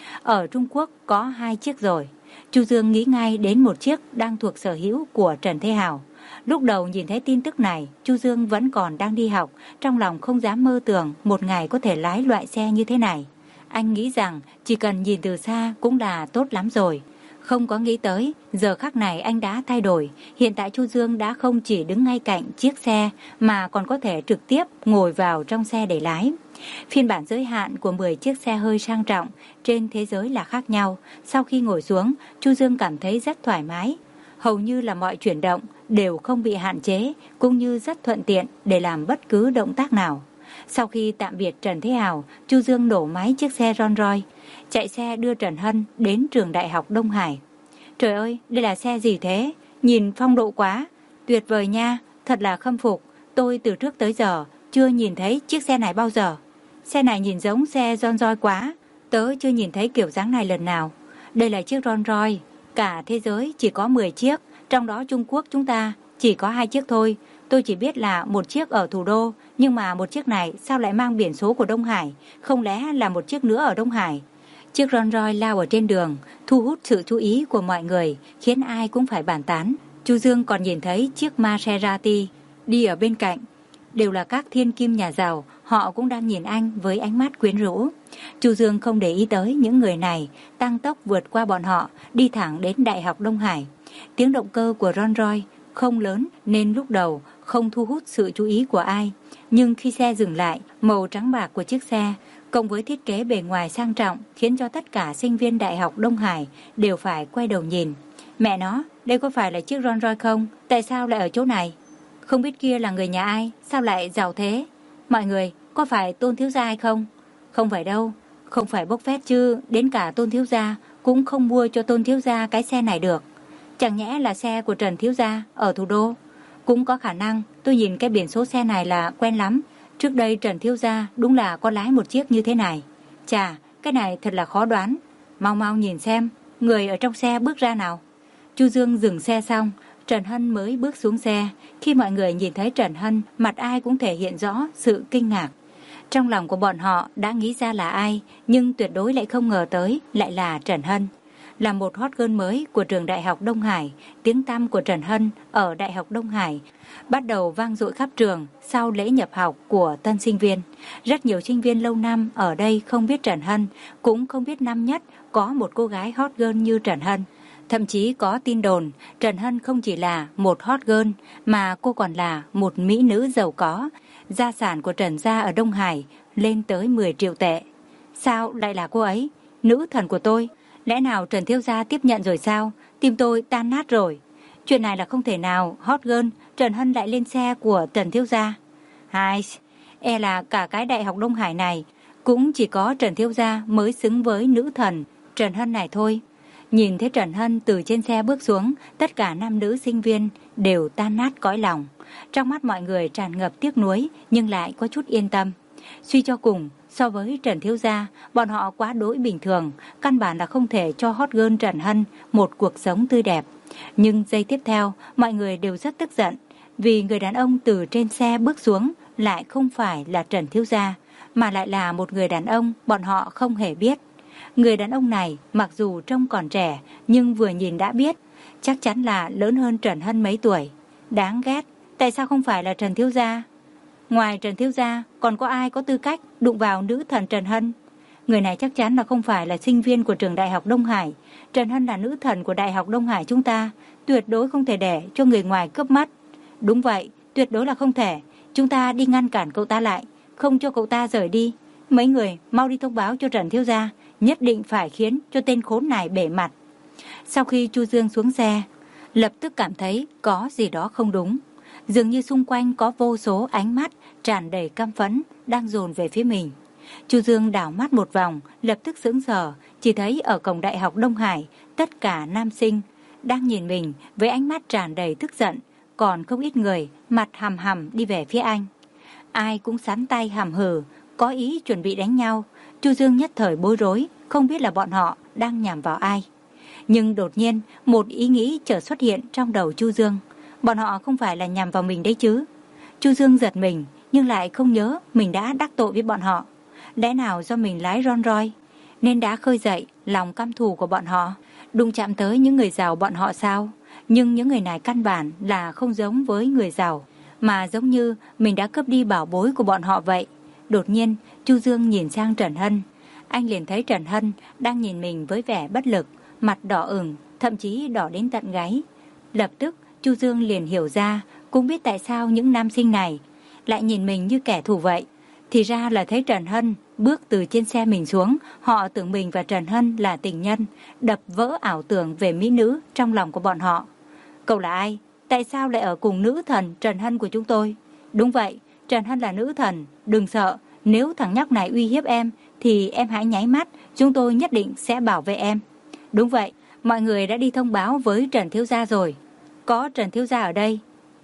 Ở Trung Quốc có hai chiếc rồi. Chu Dương nghĩ ngay đến một chiếc đang thuộc sở hữu của Trần Thế Hào. Lúc đầu nhìn thấy tin tức này, Chu Dương vẫn còn đang đi học, trong lòng không dám mơ tưởng một ngày có thể lái loại xe như thế này. Anh nghĩ rằng chỉ cần nhìn từ xa cũng là tốt lắm rồi. Không có nghĩ tới, giờ khắc này anh đã thay đổi. Hiện tại Chu Dương đã không chỉ đứng ngay cạnh chiếc xe mà còn có thể trực tiếp ngồi vào trong xe để lái. Phiên bản giới hạn của mười chiếc xe hơi sang trọng trên thế giới là khác nhau. Sau khi ngồi xuống, Chu Dương cảm thấy rất thoải mái. Hầu như là mọi chuyển động đều không bị hạn chế, cũng như rất thuận tiện để làm bất cứ động tác nào. Sau khi tạm biệt Trần Thế Hào, Chu Dương nổ máy chiếc xe Rolls-Royce, chạy xe đưa Trần Hân đến trường đại học Đông Hải. Trời ơi, đây là xe gì thế? Nhìn phong độ quá, tuyệt vời nha, thật là khâm phục. Tôi từ trước tới giờ chưa nhìn thấy chiếc xe này bao giờ. Xe này nhìn giống xe Rolls Royce quá. Tớ chưa nhìn thấy kiểu dáng này lần nào. Đây là chiếc Rolls Royce. Cả thế giới chỉ có mười chiếc. Trong đó Trung Quốc chúng ta chỉ có hai chiếc thôi. Tôi chỉ biết là một chiếc ở thủ đô. Nhưng mà một chiếc này sao lại mang biển số của Đông Hải? Không lẽ là một chiếc nữa ở Đông Hải? Chiếc Rolls Royce lao ở trên đường, thu hút sự chú ý của mọi người, khiến ai cũng phải bàn tán. Chu Dương còn nhìn thấy chiếc Maserati đi ở bên cạnh. Đều là các thiên kim nhà giàu, họ cũng đang nhìn anh với ánh mắt quyến rũ. Chu Dương không để ý tới những người này, tăng tốc vượt qua bọn họ, đi thẳng đến Đại học Đông Hải. Tiếng động cơ của Rolls Royce không lớn nên lúc đầu không thu hút sự chú ý của ai. Nhưng khi xe dừng lại, màu trắng bạc của chiếc xe cộng với thiết kế bề ngoài sang trọng khiến cho tất cả sinh viên Đại học Đông Hải đều phải quay đầu nhìn. Mẹ nó, đây có phải là chiếc Rolls Royce không? Tại sao lại ở chỗ này? Không biết kia là người nhà ai? Sao lại giàu thế? Mọi người, có phải Tôn thiếu gia hay không? Không phải đâu, không phải bốc phét chứ, đến cả Tôn thiếu gia cũng không mua cho Tôn thiếu gia cái xe này được. Chẳng nhẽ là xe của Trần thiếu gia ở thủ đô? Cũng có khả năng, tôi nhìn cái biển số xe này là quen lắm. Trước đây Trần thiếu gia đúng là có lái một chiếc như thế này. Chà, cái này thật là khó đoán. Mau mau nhìn xem, người ở trong xe bước ra nào. Chu Dương dừng xe xong, Trần Hân mới bước xuống xe. Khi mọi người nhìn thấy Trần Hân, mặt ai cũng thể hiện rõ sự kinh ngạc. Trong lòng của bọn họ đã nghĩ ra là ai, nhưng tuyệt đối lại không ngờ tới lại là Trần Hân. Là một hot girl mới của trường Đại học Đông Hải, tiếng tăm của Trần Hân ở Đại học Đông Hải bắt đầu vang dội khắp trường sau lễ nhập học của tân sinh viên. Rất nhiều sinh viên lâu năm ở đây không biết Trần Hân, cũng không biết năm nhất có một cô gái hot girl như Trần Hân. Thậm chí có tin đồn Trần Hân không chỉ là một hot girl mà cô còn là một mỹ nữ giàu có. Gia sản của Trần gia ở Đông Hải lên tới mười triệu tệ. Sao lại là cô ấy? Nữ thần của tôi. Lẽ nào Trần thiếu gia tiếp nhận rồi sao? Tim tôi tan nát rồi. Chuyện này là không thể nào. Hot girl Trần Hân lại lên xe của Trần thiếu gia. Hai, e là cả cái Đại học Đông Hải này cũng chỉ có Trần thiếu gia mới xứng với nữ thần Trần Hân này thôi. Nhìn thấy Trần Hân từ trên xe bước xuống, tất cả nam nữ sinh viên đều tan nát cõi lòng. Trong mắt mọi người tràn ngập tiếc nuối nhưng lại có chút yên tâm. Suy cho cùng, so với Trần thiếu gia, bọn họ quá đỗi bình thường, căn bản là không thể cho hot girl Trần Hân một cuộc sống tươi đẹp. Nhưng giây tiếp theo, mọi người đều rất tức giận, vì người đàn ông từ trên xe bước xuống lại không phải là Trần thiếu gia, mà lại là một người đàn ông bọn họ không hề biết. Người đàn ông này mặc dù trông còn trẻ, nhưng vừa nhìn đã biết, chắc chắn là lớn hơn Trần Hân mấy tuổi. Đáng ghét, tại sao không phải là Trần thiếu gia? Ngoài Trần thiếu gia, còn có ai có tư cách đụng vào nữ thần Trần Hân? Người này chắc chắn là không phải là sinh viên của trường Đại học Đông Hải. Trần Hân là nữ thần của Đại học Đông Hải chúng ta, tuyệt đối không thể để cho người ngoài cướp mất. Đúng vậy, tuyệt đối là không thể. Chúng ta đi ngăn cản cậu ta lại, không cho cậu ta rời đi. Mấy người mau đi thông báo cho Trần thiếu gia, nhất định phải khiến cho tên khốn này bể mặt. Sau khi Chu Dương xuống xe, lập tức cảm thấy có gì đó không đúng. Dường như xung quanh có vô số ánh mắt tràn đầy căm phẫn đang dồn về phía mình. Chu Dương đảo mắt một vòng, lập tức sững sờ, chỉ thấy ở cổng Đại học Đông Hải, tất cả nam sinh đang nhìn mình với ánh mắt tràn đầy tức giận, còn không ít người mặt hầm hầm đi về phía anh. Ai cũng sắn tay hàm hừ, có ý chuẩn bị đánh nhau. Chu Dương nhất thời bối rối, không biết là bọn họ đang nhằm vào ai. Nhưng đột nhiên, một ý nghĩ chợt xuất hiện trong đầu Chu Dương. Bọn họ không phải là nhằm vào mình đấy chứ? Chu Dương giật mình, nhưng lại không nhớ mình đã đắc tội với bọn họ. Lẽ nào do mình lái Rolls Royce nên đã khơi dậy lòng căm thù của bọn họ, đụng chạm tới những người giàu bọn họ sao? Nhưng những người này căn bản là không giống với người giàu, mà giống như mình đã cướp đi bảo bối của bọn họ vậy. Đột nhiên, Chu Dương nhìn sang Trần Hân. Anh liền thấy Trần Hân đang nhìn mình với vẻ bất lực, mặt đỏ ửng, thậm chí đỏ đến tận gáy. Lập tức, Chu Dương liền hiểu ra, cũng biết tại sao những nam sinh này lại nhìn mình như kẻ thù vậy. Thì ra là thấy Trần Hân bước từ trên xe mình xuống, họ tưởng mình và Trần Hân là tình nhân, đập vỡ ảo tưởng về mỹ nữ trong lòng của bọn họ. Cậu là ai? Tại sao lại ở cùng nữ thần Trần Hân của chúng tôi? Đúng vậy, Trần Hân là nữ thần, đừng sợ, nếu thằng nhóc này uy hiếp em thì em hãy nháy mắt, chúng tôi nhất định sẽ bảo vệ em. Đúng vậy, mọi người đã đi thông báo với Trần thiếu gia rồi. Có Trần thiếu gia ở đây.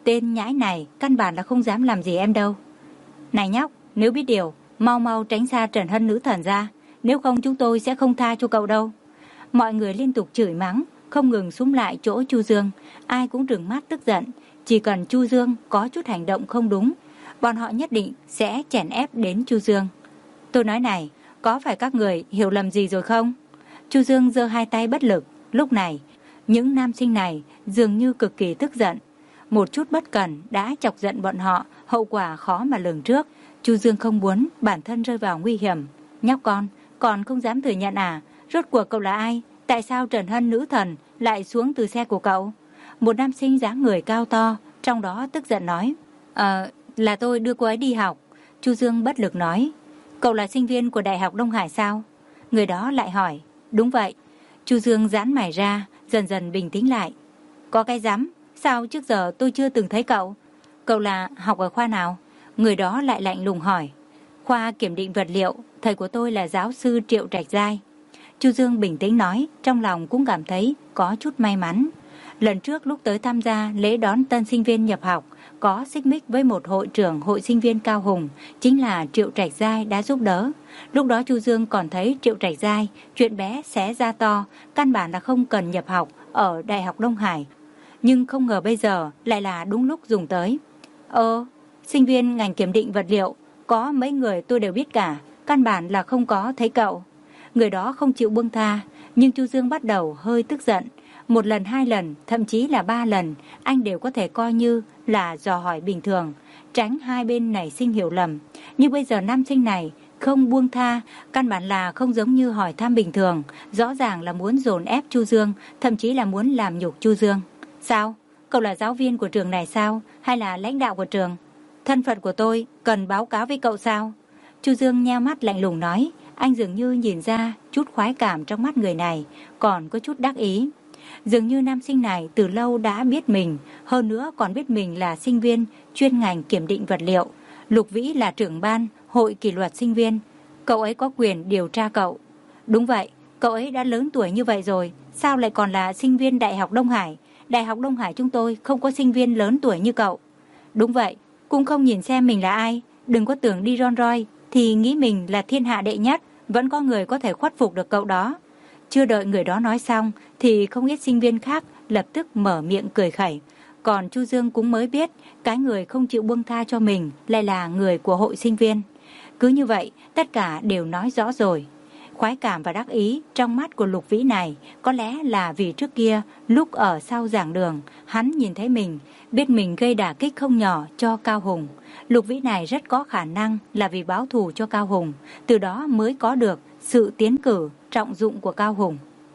Tên nhãi này căn bản là không dám làm gì em đâu. Này nhóc, nếu biết điều, mau mau tránh xa Trần Hân nữ thần ra, nếu không chúng tôi sẽ không tha cho cậu đâu. Mọi người liên tục chửi mắng, không ngừng xúm lại chỗ Chu Dương, ai cũng trừng mắt tức giận. Chỉ cần Chu Dương có chút hành động không đúng, bọn họ nhất định sẽ chèn ép đến Chu Dương. Tôi nói này, có phải các người hiểu lầm gì rồi không? Chu Dương giơ hai tay bất lực. Lúc này, những nam sinh này dường như cực kỳ tức giận. Một chút bất cẩn đã chọc giận bọn họ, hậu quả khó mà lường trước. Chu Dương không muốn bản thân rơi vào nguy hiểm. Nhóc con, còn không dám thừa nhận à? Rốt cuộc cậu là ai? Tại sao Trần Hân nữ thần lại xuống từ xe của cậu? Một nam sinh dáng người cao to, trong đó tức giận nói. Ờ, là tôi đưa cô ấy đi học. Chu Dương bất lực nói. Cậu là sinh viên của Đại học Đông Hải sao? Người đó lại hỏi. Đúng vậy. Chu Dương giãn mày ra, dần dần bình tĩnh lại. Có cái rắm, sao trước giờ tôi chưa từng thấy cậu? Cậu là học ở khoa nào? Người đó lại lạnh lùng hỏi. Khoa kiểm định vật liệu, thầy của tôi là giáo sư Triệu Trạch Giai. Chu Dương bình tĩnh nói, trong lòng cũng cảm thấy có chút may mắn. Lần trước lúc tới tham gia lễ đón tân sinh viên nhập học, có xích mích với một hội trưởng hội sinh viên Cao Hùng, chính là Triệu Trạch Giai đã giúp đỡ. Lúc đó Chu Dương còn thấy Triệu Trạch Giai chuyện bé xé ra to, căn bản là không cần nhập học ở Đại học Đông Hải. Nhưng không ngờ bây giờ lại là đúng lúc dùng tới. Ơ, sinh viên ngành kiểm định vật liệu, có mấy người tôi đều biết cả, căn bản là không có thấy cậu. Người đó không chịu buông tha, nhưng Chu Dương bắt đầu hơi tức giận. Một lần, hai lần, thậm chí là ba lần, anh đều có thể coi như là dò hỏi bình thường, tránh hai bên nảy sinh hiểu lầm. Nhưng bây giờ nam sinh này không buông tha, căn bản là không giống như hỏi thăm bình thường, rõ ràng là muốn dồn ép Chu Dương, thậm chí là muốn làm nhục Chu Dương. Sao? Cậu là giáo viên của trường này sao? Hay là lãnh đạo của trường? Thân phận của tôi cần báo cáo với cậu sao? Chu Dương nheo mắt lạnh lùng nói. Anh dường như nhìn ra chút khoái cảm trong mắt người này, còn có chút đắc ý. Dường như nam sinh này từ lâu đã biết mình, hơn nữa còn biết mình là sinh viên chuyên ngành kiểm định vật liệu. Lục Vĩ là trưởng ban hội kỷ luật sinh viên, cậu ấy có quyền điều tra cậu. Đúng vậy, cậu ấy đã lớn tuổi như vậy rồi, sao lại còn là sinh viên Đại học Đông Hải? Đại học Đông Hải chúng tôi không có sinh viên lớn tuổi như cậu. Đúng vậy, cũng không nhìn xem mình là ai, đừng có tưởng đi ron roi thì nghĩ mình là thiên hạ đệ nhất, vẫn có người có thể khuất phục được cậu đó. Chưa đợi người đó nói xong thì không ít sinh viên khác lập tức mở miệng cười khẩy. Còn Chu Dương cũng mới biết cái người không chịu buông tha cho mình lại là người của hội sinh viên. Cứ như vậy tất cả đều nói rõ rồi. Khoái cảm và đắc ý trong mắt của Lục Vĩ này có lẽ là vì trước kia lúc ở sau giảng đường hắn nhìn thấy mình, biết mình gây đả kích không nhỏ cho Cao Hùng. Lục Vĩ này rất có khả năng là vì báo thù cho Cao Hùng, từ đó mới có được sự tiến cử trọng dụng của Cao Hùng.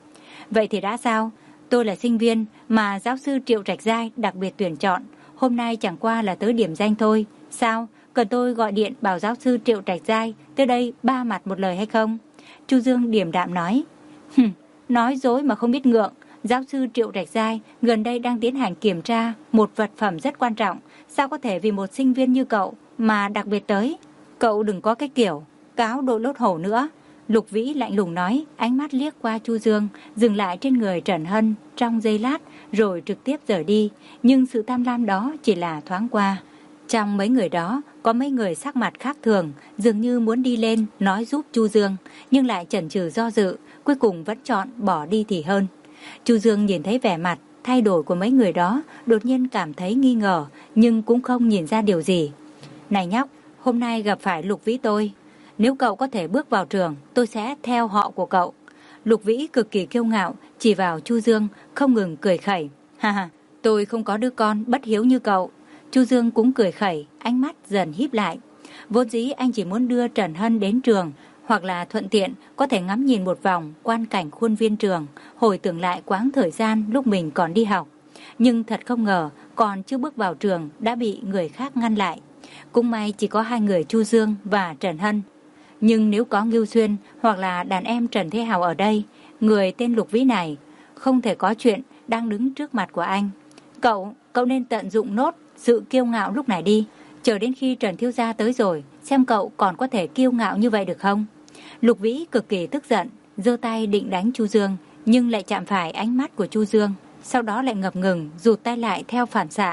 Vậy thì đã sao? Tôi là sinh viên mà giáo sư Triệu Trạch Giai đặc biệt tuyển chọn, hôm nay chẳng qua là tới điểm danh thôi. Sao? Cần tôi gọi điện bảo giáo sư Triệu Trạch Giai tới đây ba mặt một lời hay không? Chu Dương điềm đạm nói. Hừm, nói dối mà không biết ngượng. Giáo sư Triệu Trạch Giai gần đây đang tiến hành kiểm tra một vật phẩm rất quan trọng. Sao có thể vì một sinh viên như cậu mà đặc biệt tới? Cậu đừng có cái kiểu cáo đội lốt hổ nữa. Lục Vĩ lạnh lùng nói, ánh mắt liếc qua Chu Dương, dừng lại trên người Trần Hân trong giây lát, rồi trực tiếp rời đi. Nhưng sự tham lam đó chỉ là thoáng qua. Trong mấy người đó, có mấy người sắc mặt khác thường, dường như muốn đi lên nói giúp Chu Dương, nhưng lại chần chừ do dự, cuối cùng vẫn chọn bỏ đi thì hơn. Chu Dương nhìn thấy vẻ mặt thay đổi của mấy người đó, đột nhiên cảm thấy nghi ngờ, nhưng cũng không nhìn ra điều gì. Này nhóc, hôm nay gặp phải Lục Vĩ tôi. Nếu cậu có thể bước vào trường, tôi sẽ theo họ của cậu. Lục Vĩ cực kỳ kiêu ngạo, chỉ vào Chu Dương, không ngừng cười khẩy. Ha ha, tôi không có đứa con bất hiếu như cậu. Chu Dương cũng cười khẩy, ánh mắt dần híp lại. Vốn dĩ anh chỉ muốn đưa Trần Hân đến trường, hoặc là thuận tiện có thể ngắm nhìn một vòng quan cảnh khuôn viên trường, hồi tưởng lại quãng thời gian lúc mình còn đi học. Nhưng thật không ngờ, còn chưa bước vào trường đã bị người khác ngăn lại. Cũng may chỉ có hai người Chu Dương và Trần Hân. Nhưng nếu có Ngưu Xuyên hoặc là đàn em Trần Thế Hào ở đây, người tên Lục Vĩ này không thể có chuyện đang đứng trước mặt của anh. Cậu, cậu nên tận dụng nốt sự kiêu ngạo lúc này đi. Chờ đến khi Trần Thiếu Gia tới rồi, xem cậu còn có thể kiêu ngạo như vậy được không? Lục Vĩ cực kỳ tức giận, giơ tay định đánh Chu Dương, nhưng lại chạm phải ánh mắt của Chu Dương. Sau đó lại ngập ngừng, rụt tay lại theo phản xạ.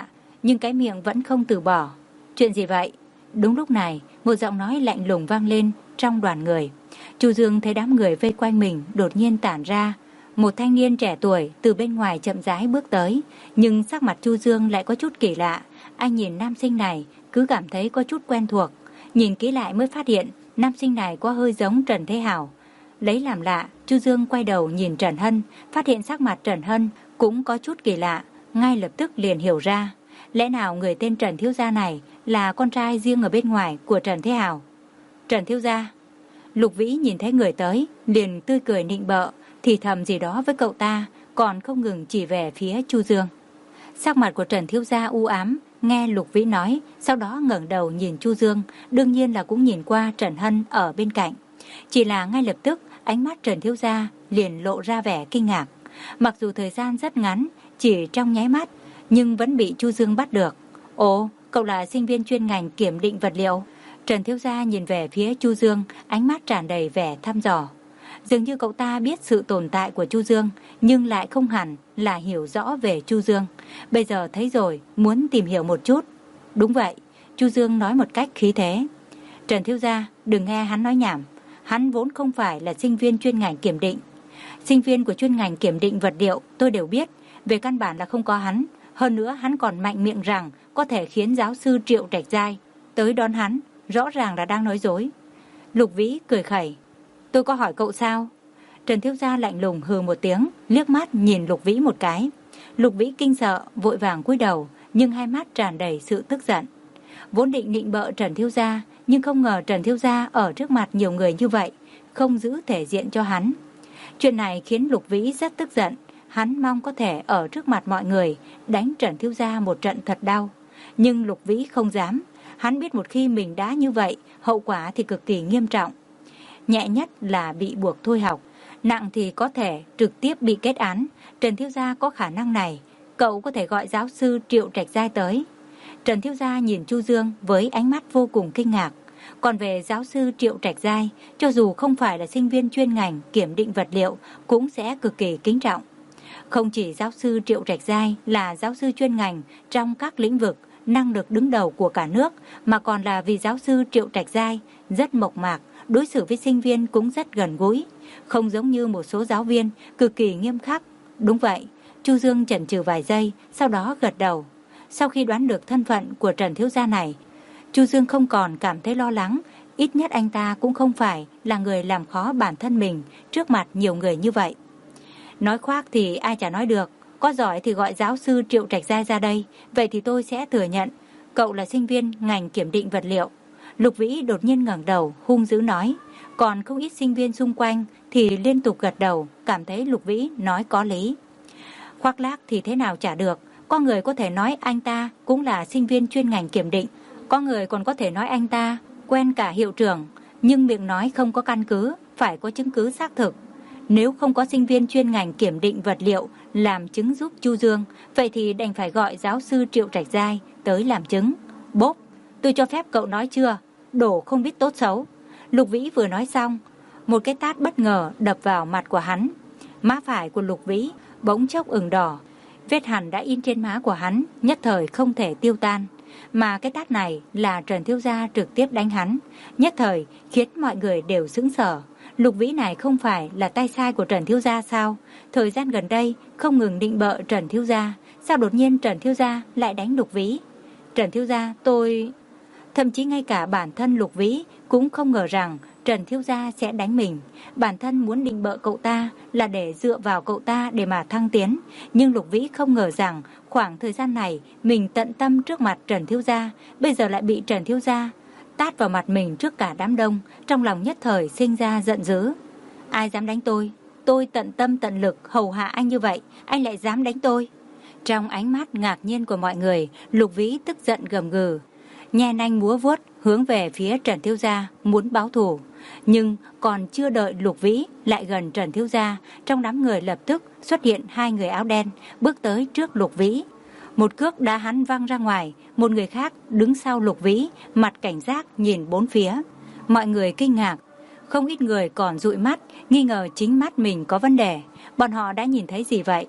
nhưng cái miệng vẫn không từ bỏ. Chuyện gì vậy? Đúng lúc này, một giọng nói lạnh lùng vang lên trong đoàn người. Chu Dương thấy đám người vây quanh mình đột nhiên tản ra. Một thanh niên trẻ tuổi từ bên ngoài chậm rãi bước tới, nhưng sắc mặt Chu Dương lại có chút kỳ lạ. Anh nhìn nam sinh này cứ cảm thấy có chút quen thuộc, nhìn kỹ lại mới phát hiện nam sinh này có hơi giống Trần Thế Hảo. Lấy làm lạ, Chu Dương quay đầu nhìn Trần Hân, phát hiện sắc mặt Trần Hân cũng có chút kỳ lạ, ngay lập tức liền hiểu ra. Lẽ nào người tên Trần thiếu gia này là con trai riêng ở bên ngoài của Trần Thế Hảo? Trần thiếu gia. Lục Vĩ nhìn thấy người tới, liền tươi cười nịnh bợ, thì thầm gì đó với cậu ta, còn không ngừng chỉ về phía Chu Dương. Sắc mặt của Trần thiếu gia u ám, nghe Lục Vĩ nói, sau đó ngẩng đầu nhìn Chu Dương, đương nhiên là cũng nhìn qua Trần Hân ở bên cạnh. Chỉ là ngay lập tức, ánh mắt Trần thiếu gia liền lộ ra vẻ kinh ngạc. Mặc dù thời gian rất ngắn, chỉ trong nháy mắt, nhưng vẫn bị Chu Dương bắt được. Ồ, cậu là sinh viên chuyên ngành kiểm định vật liệu. Trần thiếu gia nhìn về phía Chu Dương, ánh mắt tràn đầy vẻ thăm dò. Dường như cậu ta biết sự tồn tại của Chu Dương, nhưng lại không hẳn là hiểu rõ về Chu Dương. Bây giờ thấy rồi, muốn tìm hiểu một chút. Đúng vậy, Chu Dương nói một cách khí thế. Trần thiếu gia, đừng nghe hắn nói nhảm. Hắn vốn không phải là sinh viên chuyên ngành kiểm định. Sinh viên của chuyên ngành kiểm định vật liệu tôi đều biết, về căn bản là không có hắn. Hơn nữa hắn còn mạnh miệng rằng có thể khiến giáo sư Triệu Trạch Giai tới đón hắn, rõ ràng là đang nói dối. Lục Vĩ cười khẩy. Tôi có hỏi cậu sao? Trần thiếu gia lạnh lùng hừ một tiếng, liếc mắt nhìn Lục Vĩ một cái. Lục Vĩ kinh sợ, vội vàng cúi đầu, nhưng hai mắt tràn đầy sự tức giận. Vốn định nịnh bợ Trần thiếu gia, nhưng không ngờ Trần thiếu gia ở trước mặt nhiều người như vậy, không giữ thể diện cho hắn. Chuyện này khiến Lục Vĩ rất tức giận. Hắn mong có thể ở trước mặt mọi người đánh Trần thiếu gia một trận thật đau. Nhưng Lục Vĩ không dám. Hắn biết một khi mình đã như vậy, hậu quả thì cực kỳ nghiêm trọng. Nhẹ nhất là bị buộc thôi học, nặng thì có thể trực tiếp bị kết án. Trần thiếu gia có khả năng này, cậu có thể gọi giáo sư Triệu Trạch Giai tới. Trần thiếu gia nhìn Chu Dương với ánh mắt vô cùng kinh ngạc. Còn về giáo sư Triệu Trạch Giai, cho dù không phải là sinh viên chuyên ngành kiểm định vật liệu, cũng sẽ cực kỳ kính trọng. Không chỉ giáo sư Triệu Trạch Giai là giáo sư chuyên ngành trong các lĩnh vực năng lực đứng đầu của cả nước, mà còn là vì giáo sư Triệu Trạch Giai rất mộc mạc, đối xử với sinh viên cũng rất gần gũi, không giống như một số giáo viên cực kỳ nghiêm khắc. Đúng vậy, Chu Dương chần chừ vài giây, sau đó gật đầu. Sau khi đoán được thân phận của Trần thiếu gia này, Chu Dương không còn cảm thấy lo lắng, ít nhất anh ta cũng không phải là người làm khó bản thân mình trước mặt nhiều người như vậy. Nói khoác thì ai chả nói được, có giỏi thì gọi giáo sư Triệu Trạch Giai ra đây, vậy thì tôi sẽ thừa nhận cậu là sinh viên ngành kiểm định vật liệu. Lục Vĩ đột nhiên ngẩng đầu, hung dữ nói. Còn không ít sinh viên xung quanh thì liên tục gật đầu, cảm thấy Lục Vĩ nói có lý. Khoác lác thì thế nào chả được, có người có thể nói anh ta cũng là sinh viên chuyên ngành kiểm định, có người còn có thể nói anh ta quen cả hiệu trưởng, nhưng miệng nói không có căn cứ, phải có chứng cứ xác thực. Nếu không có sinh viên chuyên ngành kiểm định vật liệu làm chứng giúp Chu Dương, vậy thì đành phải gọi giáo sư Triệu Trạch Giai tới làm chứng. Bốp, tôi cho phép cậu nói chưa? Đổ không biết tốt xấu. Lục Vĩ vừa nói xong, một cái tát bất ngờ đập vào mặt của hắn. Má phải của Lục Vĩ bỗng chốc ửng đỏ, vết hằn đã in trên má của hắn, nhất thời không thể tiêu tan. Mà cái tát này là Trần thiếu gia trực tiếp đánh hắn, nhất thời khiến mọi người đều sững sờ. Lục Vĩ này không phải là tay sai của Trần thiếu gia sao? Thời gian gần đây không ngừng định bợ Trần thiếu gia, sao đột nhiên Trần thiếu gia lại đánh Lục Vĩ? Trần thiếu gia, tôi... Thậm chí ngay cả bản thân Lục Vĩ cũng không ngờ rằng Trần thiếu gia sẽ đánh mình. Bản thân muốn định bợ cậu ta là để dựa vào cậu ta để mà thăng tiến, nhưng Lục Vĩ không ngờ rằng khoảng thời gian này mình tận tâm trước mặt Trần thiếu gia, bây giờ lại bị Trần thiếu gia tát vào mặt mình trước cả đám đông, trong lòng nhất thời sinh ra giận dữ. Ai dám đánh tôi? Tôi tận tâm tận lực hầu hạ anh như vậy, anh lại dám đánh tôi? Trong ánh mắt ngạc nhiên của mọi người, Lục Vĩ tức giận gầm gừ, nhe nanh múa vuốt hướng về phía Trần thiếu gia muốn báo thù. Nhưng còn chưa đợi Lục Vĩ lại gần Trần thiếu gia, trong đám người lập tức xuất hiện hai người áo đen bước tới trước Lục Vĩ. Một cước đá hắn văng ra ngoài, một người khác đứng sau Lục Vĩ, mặt cảnh giác nhìn bốn phía. Mọi người kinh ngạc, không ít người còn dụi mắt, nghi ngờ chính mắt mình có vấn đề. Bọn họ đã nhìn thấy gì vậy?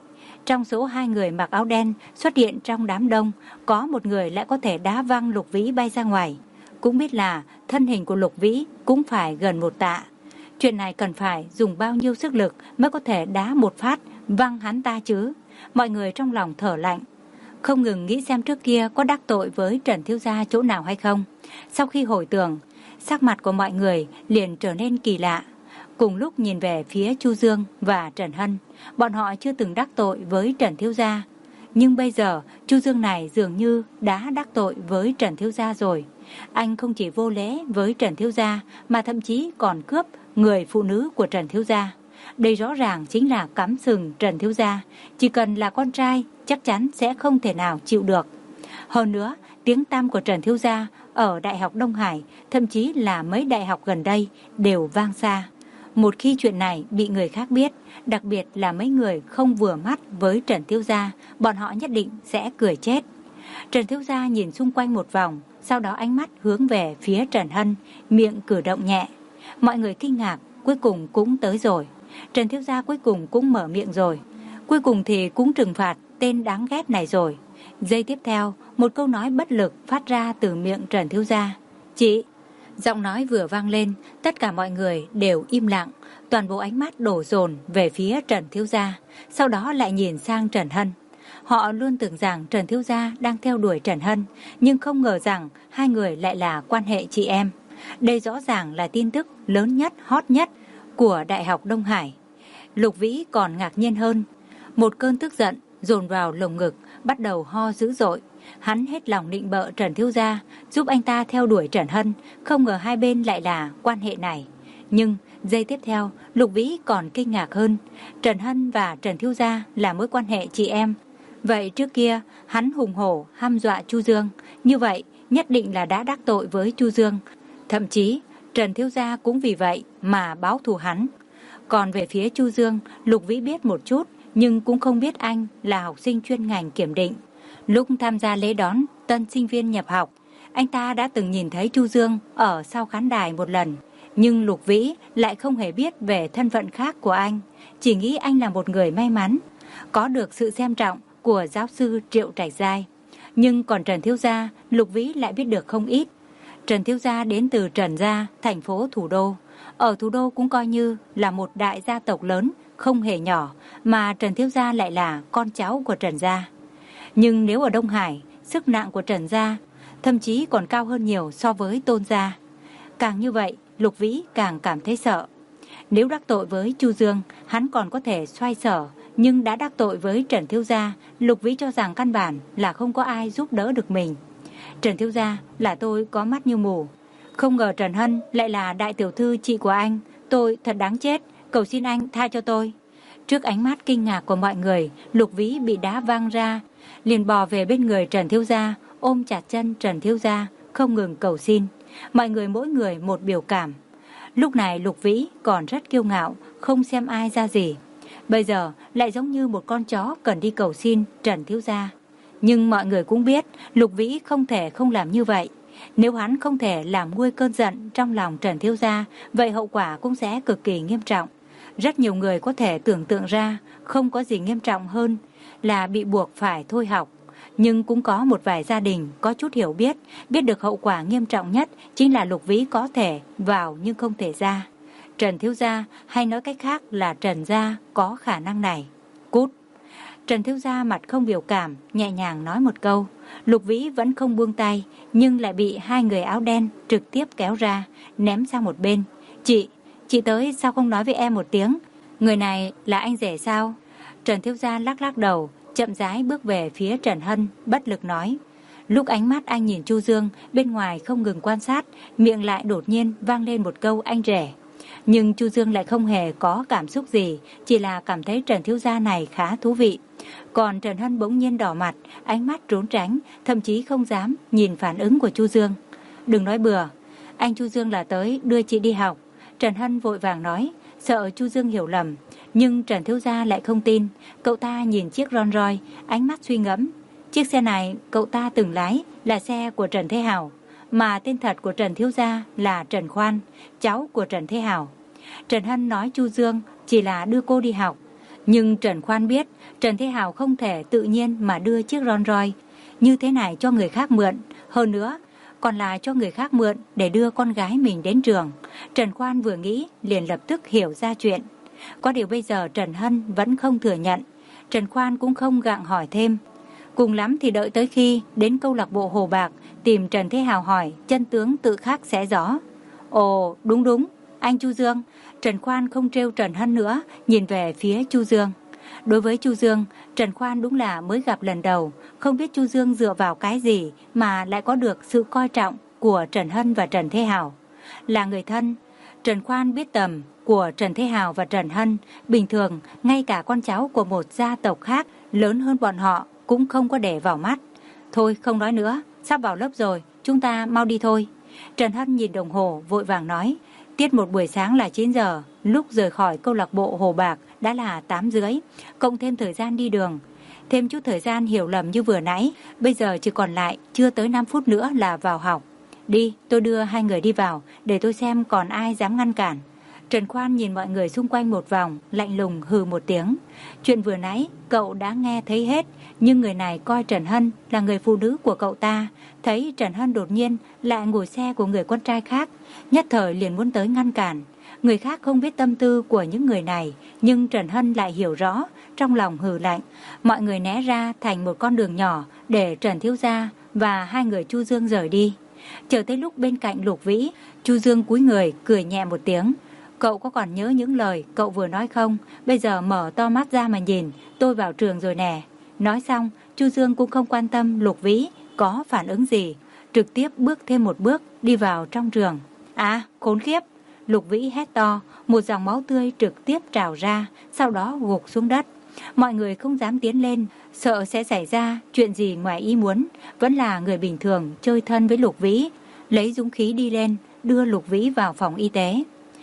Trong số hai người mặc áo đen xuất hiện trong đám đông, có một người lại có thể đá văng Lục Vĩ bay ra ngoài. Cũng biết là thân hình của Lục Vĩ cũng phải gần một tạ. Chuyện này cần phải dùng bao nhiêu sức lực mới có thể đá một phát văng hắn ta chứ? Mọi người trong lòng thở lạnh, không ngừng nghĩ xem trước kia có đắc tội với Trần thiếu gia chỗ nào hay không. Sau khi hồi tưởng, sắc mặt của mọi người liền trở nên kỳ lạ. Cùng lúc nhìn về phía Chu Dương và Trần Hân, bọn họ chưa từng đắc tội với Trần thiếu gia. Nhưng bây giờ Chu Dương này dường như đã đắc tội với Trần thiếu gia rồi. Anh không chỉ vô lễ với Trần thiếu gia mà thậm chí còn cướp người phụ nữ của Trần thiếu gia. Đây rõ ràng chính là cắm sừng Trần thiếu gia. Chỉ cần là con trai chắc chắn sẽ không thể nào chịu được. Hơn nữa, tiếng tăm của Trần thiếu gia ở Đại học Đông Hải, thậm chí là mấy đại học gần đây đều vang xa. Một khi chuyện này bị người khác biết, đặc biệt là mấy người không vừa mắt với Trần thiếu gia, bọn họ nhất định sẽ cười chết. Trần thiếu gia nhìn xung quanh một vòng, sau đó ánh mắt hướng về phía Trần Hân, miệng cử động nhẹ. Mọi người kinh ngạc, cuối cùng cũng tới rồi. Trần thiếu gia cuối cùng cũng mở miệng rồi. Cuối cùng thì cũng trừng phạt tên đáng ghét này rồi. Giây tiếp theo, một câu nói bất lực phát ra từ miệng Trần thiếu gia. Chị! Giọng nói vừa vang lên, tất cả mọi người đều im lặng, toàn bộ ánh mắt đổ dồn về phía Trần thiếu gia, sau đó lại nhìn sang Trần Hân. Họ luôn tưởng rằng Trần thiếu gia đang theo đuổi Trần Hân, nhưng không ngờ rằng hai người lại là quan hệ chị em. Đây rõ ràng là tin tức lớn nhất, hot nhất của Đại học Đông Hải. Lục Vĩ còn ngạc nhiên hơn. Một cơn tức giận dồn vào lồng ngực, bắt đầu ho dữ dội. Hắn hết lòng nịnh bợ Trần thiếu gia, giúp anh ta theo đuổi Trần Hân, không ngờ hai bên lại là quan hệ này. Nhưng giây tiếp theo, Lục Vĩ còn kinh ngạc hơn. Trần Hân và Trần thiếu gia là mối quan hệ chị em. Vậy trước kia, hắn hùng hổ hăm dọa Chu Dương, như vậy nhất định là đã đắc tội với Chu Dương. Thậm chí, Trần thiếu gia cũng vì vậy mà báo thù hắn. Còn về phía Chu Dương, Lục Vĩ biết một chút, nhưng cũng không biết anh là học sinh chuyên ngành kiểm định. Lúc tham gia lễ đón tân sinh viên nhập học, anh ta đã từng nhìn thấy Chu Dương ở sau khán đài một lần. Nhưng Lục Vĩ lại không hề biết về thân phận khác của anh, chỉ nghĩ anh là một người may mắn, có được sự xem trọng của giáo sư Triệu Trạch Giai. Nhưng còn Trần thiếu gia, Lục Vĩ lại biết được không ít. Trần thiếu gia đến từ Trần gia, thành phố thủ đô. Ở thủ đô cũng coi như là một đại gia tộc lớn, không hề nhỏ, mà Trần thiếu gia lại là con cháu của Trần gia. Nhưng nếu ở Đông Hải, sức nặng của Trần gia thậm chí còn cao hơn nhiều so với Tôn gia. Càng như vậy, Lục Vĩ càng cảm thấy sợ. Nếu đắc tội với Chu Dương, hắn còn có thể xoay sở, nhưng đã đắc tội với Trần thiếu gia, Lục Vĩ cho rằng căn bản là không có ai giúp đỡ được mình. Trần thiếu gia, là tôi có mắt như mù. Không ngờ Trần Hân lại là đại tiểu thư chị của anh. Tôi thật đáng chết, cầu xin anh tha cho tôi. Trước ánh mắt kinh ngạc của mọi người, Lục Vĩ bị đá văng ra, liền bò về bên người Trần thiếu gia, ôm chặt chân Trần thiếu gia, không ngừng cầu xin. Mọi người mỗi người một biểu cảm. Lúc này Lục Vĩ còn rất kiêu ngạo, không xem ai ra gì. Bây giờ lại giống như một con chó cần đi cầu xin Trần thiếu gia. Nhưng mọi người cũng biết Lục Vĩ không thể không làm như vậy. Nếu hắn không thể làm nguôi cơn giận trong lòng Trần thiếu gia, vậy hậu quả cũng sẽ cực kỳ nghiêm trọng. Rất nhiều người có thể tưởng tượng ra không có gì nghiêm trọng hơn là bị buộc phải thôi học. Nhưng cũng có một vài gia đình có chút hiểu biết, biết được hậu quả nghiêm trọng nhất chính là Lục Vĩ có thể vào nhưng không thể ra. Trần thiếu gia, hay nói cách khác là Trần gia, có khả năng này. Cút! Trần thiếu gia mặt không biểu cảm, nhẹ nhàng nói một câu. Lục Vĩ vẫn không buông tay, nhưng lại bị hai người áo đen trực tiếp kéo ra, ném sang một bên. Chị, chị tới sao không nói với em một tiếng? Người này là anh rể sao? Trần thiếu gia lắc lắc đầu, chậm rãi bước về phía Trần Hân, bất lực nói. Lúc ánh mắt anh nhìn Chu Dương, bên ngoài không ngừng quan sát, miệng lại đột nhiên vang lên một câu anh rể. Nhưng Chu Dương lại không hề có cảm xúc gì, chỉ là cảm thấy Trần thiếu gia này khá thú vị. Còn Trần Hân bỗng nhiên đỏ mặt, ánh mắt trốn tránh, thậm chí không dám nhìn phản ứng của Chu Dương. Đừng nói bừa, anh Chu Dương là tới đưa chị đi học. Trần Hân vội vàng nói, sợ Chu Dương hiểu lầm. Nhưng Trần thiếu gia lại không tin. Cậu ta nhìn chiếc Rolls Royce, ánh mắt suy ngẫm. Chiếc xe này cậu ta từng lái là xe của Trần Thế Hào, mà tên thật của Trần thiếu gia là Trần Khoan, cháu của Trần Thế Hào. Trần Hân nói Chu Dương chỉ là đưa cô đi học, Nhưng Trần Khoan biết Trần Thế Hào không thể tự nhiên mà đưa chiếc Rolls Royce như thế này cho người khác mượn. Hơn nữa, còn là cho người khác mượn để đưa con gái mình đến trường. Trần Khoan vừa nghĩ liền lập tức hiểu ra chuyện. Có điều bây giờ Trần Hân vẫn không thừa nhận. Trần Khoan cũng không gặng hỏi thêm. Cùng lắm thì đợi tới khi đến câu lạc bộ Hồ Bạc tìm Trần Thế Hào hỏi, chân tướng tự khắc sẽ rõ. Ồ, đúng đúng, anh Chu Dương. Trần Khoan không trêu Trần Hân nữa, nhìn về phía Chu Dương. Đối với Chu Dương, Trần Khoan đúng là mới gặp lần đầu, không biết Chu Dương dựa vào cái gì mà lại có được sự coi trọng của Trần Hân và Trần Thế Hào. Là người thân, Trần Khoan biết tầm của Trần Thế Hào và Trần Hân, bình thường ngay cả con cháu của một gia tộc khác lớn hơn bọn họ cũng không có để vào mắt. Thôi không nói nữa, sắp vào lớp rồi, chúng ta mau đi thôi. Trần Hân nhìn đồng hồ vội vàng nói. Tiết một buổi sáng là chín giờ, lúc rời khỏi câu lạc bộ Hồ Bạc đã là tám rưỡi, cộng thêm thời gian đi đường. Thêm chút thời gian hiểu lầm như vừa nãy, bây giờ chỉ còn lại chưa tới năm phút nữa là vào học. Đi, tôi đưa hai người đi vào, để tôi xem còn ai dám ngăn cản. Trần Khoan nhìn mọi người xung quanh một vòng, lạnh lùng hừ một tiếng. Chuyện vừa nãy cậu đã nghe thấy hết, nhưng người này coi Trần Hân là người phụ nữ của cậu ta. Thấy Trần Hân đột nhiên lại ngồi xe của người con trai khác, nhất thời liền muốn tới ngăn cản. Người khác không biết tâm tư của những người này, nhưng Trần Hân lại hiểu rõ, trong lòng hừ lạnh. Mọi người né ra thành một con đường nhỏ để Trần Thiếu Gia và hai người Chu Dương rời đi. Chờ tới lúc bên cạnh Lục Vĩ, Chu Dương cúi người cười nhẹ một tiếng. Cậu có còn nhớ những lời cậu vừa nói không? Bây giờ mở to mắt ra mà nhìn, tôi vào trường rồi nè. Nói xong, Chu Dương cũng không quan tâm Lục Vĩ có phản ứng gì, trực tiếp bước thêm một bước đi vào trong trường. À, khốn khiếp! Lục Vĩ hét to, một dòng máu tươi trực tiếp trào ra, sau đó gục xuống đất. Mọi người không dám tiến lên, sợ sẽ xảy ra chuyện gì ngoài ý muốn. Vẫn là người bình thường chơi thân với Lục Vĩ, lấy dũng khí đi lên, đưa Lục Vĩ vào phòng y tế.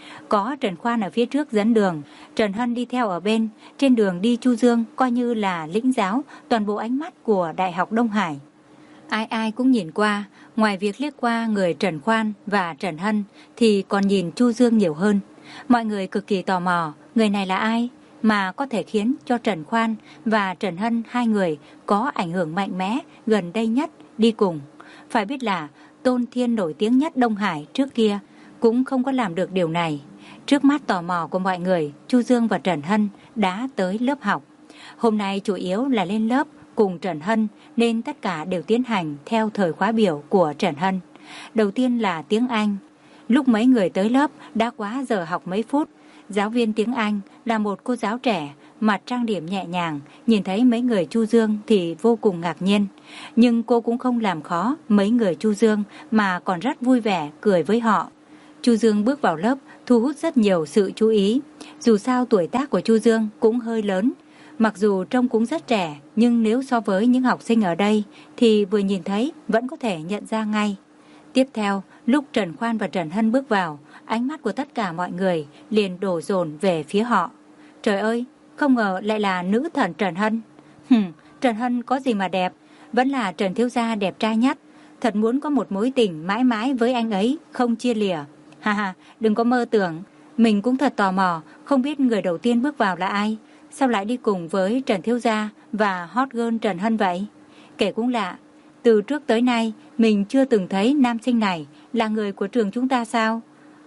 Có Trần Khoan ở phía trước dẫn đường, Trần Hân đi theo ở bên. Trên đường đi, Chu Dương coi như là lĩnh giáo toàn bộ ánh mắt của Đại học Đông Hải. Ai ai cũng nhìn qua, ngoài việc liếc qua người Trần Khoan và Trần Hân thì còn nhìn Chu Dương nhiều hơn. Mọi người cực kỳ tò mò, người này là ai mà có thể khiến cho Trần Khoan và Trần Hân hai người có ảnh hưởng mạnh mẽ gần đây nhất đi cùng. Phải biết là Tôn Thiên nổi tiếng nhất Đông Hải trước kia cũng không có làm được điều này. Trước mắt tò mò của mọi người, Chu Dương và Trần Hân đã tới lớp học. Hôm nay chủ yếu là lên lớp cùng Trần Hân nên tất cả đều tiến hành theo thời khóa biểu của Trần Hân. Đầu tiên là tiếng Anh. Lúc mấy người tới lớp đã quá giờ học mấy phút. Giáo viên tiếng Anh là một cô giáo trẻ, mặt trang điểm nhẹ nhàng, nhìn thấy mấy người Chu Dương thì vô cùng ngạc nhiên. Nhưng cô cũng không làm khó mấy người Chu Dương mà còn rất vui vẻ cười với họ. Chu Dương bước vào lớp thu hút rất nhiều sự chú ý. Dù sao tuổi tác của Chu Dương cũng hơi lớn. Mặc dù trông cũng rất trẻ, nhưng nếu so với những học sinh ở đây thì vừa nhìn thấy vẫn có thể nhận ra ngay. Tiếp theo, lúc Trần Khoan và Trần Hân bước vào, ánh mắt của tất cả mọi người liền đổ dồn về phía họ. Trời ơi, không ngờ lại là nữ thần Trần Hân. Hừm, Trần Hân có gì mà đẹp, vẫn là Trần Thiếu Gia đẹp trai nhất. Thật muốn có một mối tình mãi mãi với anh ấy, không chia lìa. Ha ha, đừng có mơ tưởng. Mình cũng thật tò mò, không biết người đầu tiên bước vào là ai. Sao lại đi cùng với Trần Thiếu Gia và hot girl Trần Hân vậy? Kể cũng lạ, từ trước tới nay mình chưa từng thấy nam sinh này là người của trường chúng ta sao?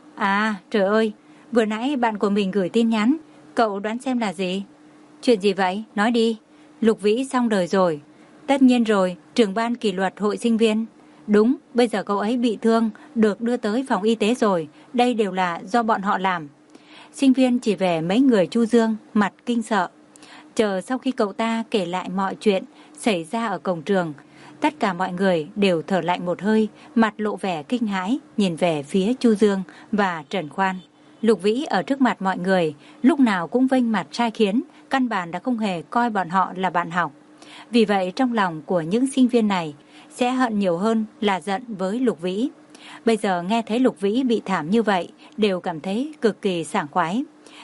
À, trời ơi, vừa nãy bạn của mình gửi tin nhắn, cậu đoán xem là gì? Chuyện gì vậy? Nói đi. Lục Vĩ xong đời rồi. Tất nhiên rồi, trưởng ban kỷ luật hội sinh viên. Đúng, bây giờ cậu ấy bị thương, được đưa tới phòng y tế rồi. Đây đều là do bọn họ làm. Sinh viên chỉ về mấy người Chu Dương, mặt kinh sợ. Chờ sau khi cậu ta kể lại mọi chuyện xảy ra ở cổng trường, tất cả mọi người đều thở lạnh một hơi, mặt lộ vẻ kinh hãi, nhìn về phía Chu Dương và Trần Khoan. Lục Vĩ ở trước mặt mọi người, lúc nào cũng vênh mặt sai khiến, căn bản đã không hề coi bọn họ là bạn học. Vì vậy trong lòng của những sinh viên này sẽ hận nhiều hơn là giận với Lục Vĩ. Bây giờ nghe thấy Lục Vĩ bị thảm như vậy, đều cảm thấy cực kỳ sảng khoái.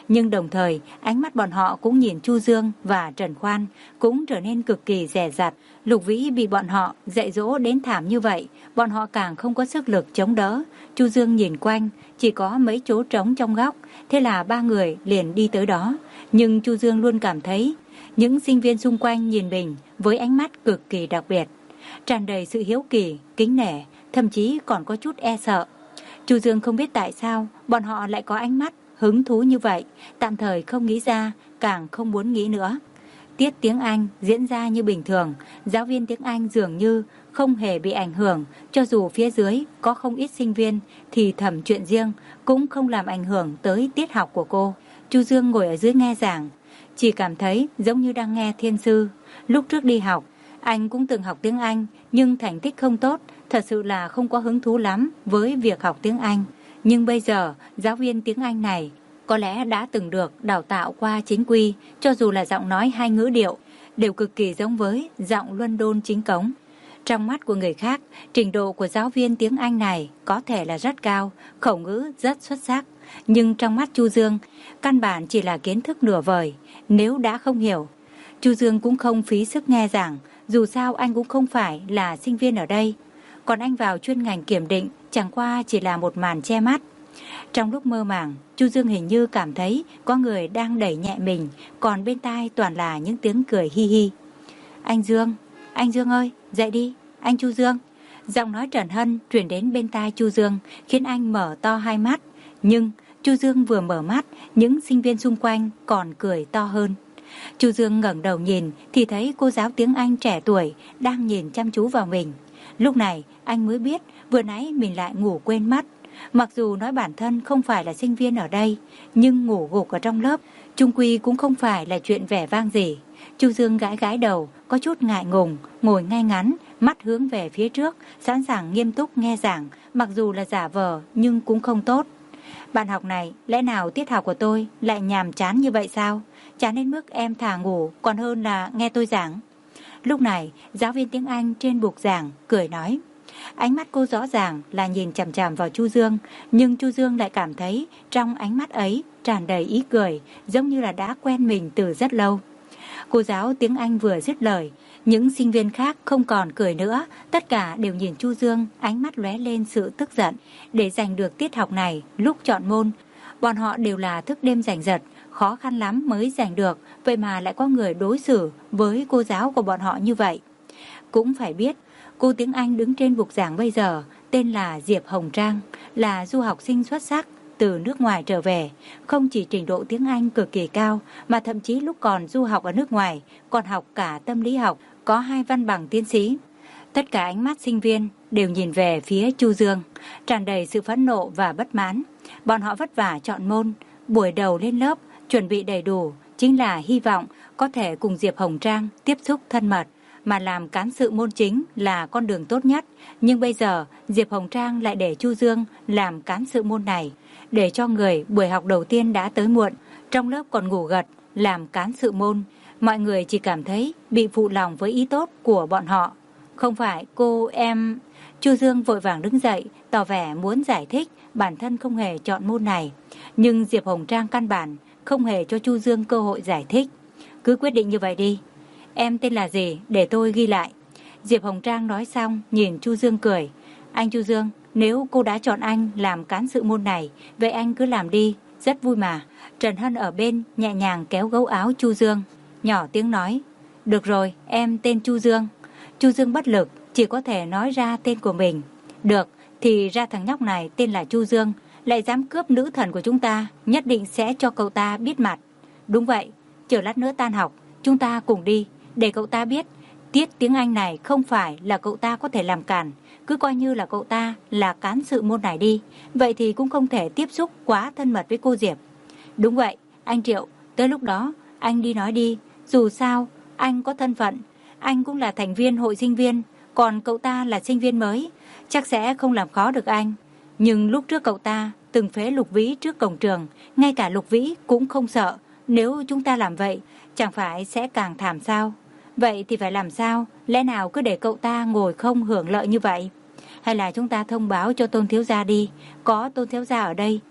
Nhưng đồng thời, ánh mắt bọn họ cũng nhìn Chu Dương và Trần Khoan cũng trở nên cực kỳ dè dặt. Lục Vĩ bị bọn họ dạy dỗ đến thảm như vậy, bọn họ càng không có sức lực chống đỡ. Chu Dương nhìn quanh, chỉ có mấy chỗ trống trong góc, thế là ba người liền đi tới đó. Nhưng Chu Dương luôn cảm thấy những sinh viên xung quanh nhìn mình với ánh mắt cực kỳ đặc biệt, tràn đầy sự hiếu kỳ, kính nể, thậm chí còn có chút e sợ. Chu Dương không biết tại sao bọn họ lại có ánh mắt hứng thú như vậy, tạm thời không nghĩ ra, càng không muốn nghĩ nữa. Tiết tiếng Anh diễn ra như bình thường, giáo viên tiếng Anh dường như không hề bị ảnh hưởng, cho dù phía dưới có không ít sinh viên thì thầm chuyện riêng cũng không làm ảnh hưởng tới tiết học của cô. Chu Dương ngồi ở dưới nghe giảng, chỉ cảm thấy giống như đang nghe thiên sư. Lúc trước đi học, anh cũng từng học tiếng Anh, nhưng thành tích không tốt, thật sự là không có hứng thú lắm với việc học tiếng Anh. Nhưng bây giờ, giáo viên tiếng Anh này có lẽ đã từng được đào tạo qua chính quy, cho dù là giọng nói hay ngữ điệu, đều cực kỳ giống với giọng London chính cống. Trong mắt của người khác, trình độ của giáo viên tiếng Anh này có thể là rất cao, khẩu ngữ rất xuất sắc. Nhưng trong mắt Chu Dương, căn bản chỉ là kiến thức nửa vời. Nếu đã không hiểu, Chu Dương cũng không phí sức nghe giảng, dù sao anh cũng không phải là sinh viên ở đây. Còn anh vào chuyên ngành kiểm định chẳng qua chỉ là một màn che mắt. Trong lúc mơ màng, Chu Dương hình như cảm thấy có người đang đẩy nhẹ mình, còn bên tai toàn là những tiếng cười hi hi. Anh Dương, anh Dương ơi, dậy đi, anh Chu Dương. Giọng nói Trần Hân truyền đến bên tai Chu Dương, khiến anh mở to hai mắt. Nhưng Chu Dương vừa mở mắt, những sinh viên xung quanh còn cười to hơn. Chu Dương ngẩng đầu nhìn thì thấy cô giáo tiếng Anh trẻ tuổi đang nhìn chăm chú vào mình. Lúc này anh mới biết vừa nãy mình lại ngủ quên mất. Mặc dù nói bản thân không phải là sinh viên ở đây, nhưng ngủ gục ở trong lớp chung quy cũng không phải là chuyện vẻ vang gì. Chu Dương gãi gãi đầu, có chút ngại ngùng, ngồi ngay ngắn, mắt hướng về phía trước, sẵn sàng nghiêm túc nghe giảng, mặc dù là giả vờ nhưng cũng không tốt. Bạn học này, lẽ nào tiết học của tôi lại nhàm chán như vậy sao? Chán đến mức em thà ngủ còn hơn là nghe tôi giảng. Lúc này, giáo viên tiếng Anh trên bục giảng cười nói. Ánh mắt cô rõ ràng là nhìn chằm chằm vào Chu Dương, nhưng Chu Dương lại cảm thấy trong ánh mắt ấy tràn đầy ý cười, giống như là đã quen mình từ rất lâu. Cô giáo tiếng Anh vừa dứt lời, những sinh viên khác không còn cười nữa, tất cả đều nhìn Chu Dương, ánh mắt lóe lên sự tức giận. Để giành được tiết học này, lúc chọn môn, bọn họ đều là thức đêm giành giật, khó khăn lắm mới giành được, vậy mà lại có người đối xử với cô giáo của bọn họ như vậy. Cũng phải biết, cô tiếng Anh đứng trên bục giảng bây giờ tên là Diệp Hồng Trang, là du học sinh xuất sắc từ nước ngoài trở về. Không chỉ trình độ tiếng Anh cực kỳ cao, mà thậm chí lúc còn du học ở nước ngoài còn học cả tâm lý học, có hai văn bằng tiến sĩ. Tất cả ánh mắt sinh viên đều nhìn về phía Chu Dương, tràn đầy sự phẫn nộ và bất mãn. Bọn họ vất vả chọn môn, buổi đầu lên lớp chuẩn bị đầy đủ, chính là hy vọng có thể cùng Diệp Hồng Trang tiếp xúc thân mật, mà làm cán sự môn chính là con đường tốt nhất. Nhưng bây giờ Diệp Hồng Trang lại để Chu Dương làm cán sự môn này, để cho người buổi học đầu tiên đã tới muộn, trong lớp còn ngủ gật, làm cán sự môn. Mọi người chỉ cảm thấy bị phụ lòng với ý tốt của bọn họ. Không phải cô em... Chu Dương vội vàng đứng dậy, tỏ vẻ muốn giải thích bản thân không hề chọn môn này. Nhưng Diệp Hồng Trang căn bản không hề cho Chu Dương cơ hội giải thích. Cứ quyết định như vậy đi. Em tên là gì để tôi ghi lại. Diệp Hồng Trang nói xong nhìn Chu Dương cười. Anh Chu Dương, nếu cô đã chọn anh làm cán sự môn này, vậy anh cứ làm đi, rất vui mà. Trần Hân ở bên nhẹ nhàng kéo gấu áo Chu Dương, nhỏ tiếng nói. Được rồi, em tên Chu Dương. Chu Dương bất lực, chỉ có thể nói ra tên của mình. Được, thì ra thằng nhóc này tên là Chu Dương, lại dám cướp nữ thần của chúng ta, nhất định sẽ cho cậu ta biết mặt. Đúng vậy, chờ lát nữa tan học, chúng ta cùng đi, để cậu ta biết tiết tiếng Anh này không phải là cậu ta có thể làm cản. Cứ coi như là cậu ta là cán sự môn này đi, vậy thì cũng không thể tiếp xúc quá thân mật với cô Diệp. Đúng vậy, anh Triệu, tới lúc đó anh đi nói đi, dù sao anh có thân phận, anh cũng là thành viên hội sinh viên, còn cậu ta là sinh viên mới, chắc sẽ không làm khó được anh. Nhưng lúc trước cậu ta từng phế Lục Vĩ trước cổng trường, ngay cả Lục Vĩ cũng không sợ. Nếu chúng ta làm vậy, chẳng phải sẽ càng thảm sao? Vậy thì phải làm sao? Lẽ nào cứ để cậu ta ngồi không hưởng lợi như vậy? Hay là chúng ta thông báo cho Tôn thiếu gia đi, có Tôn thiếu gia ở đây.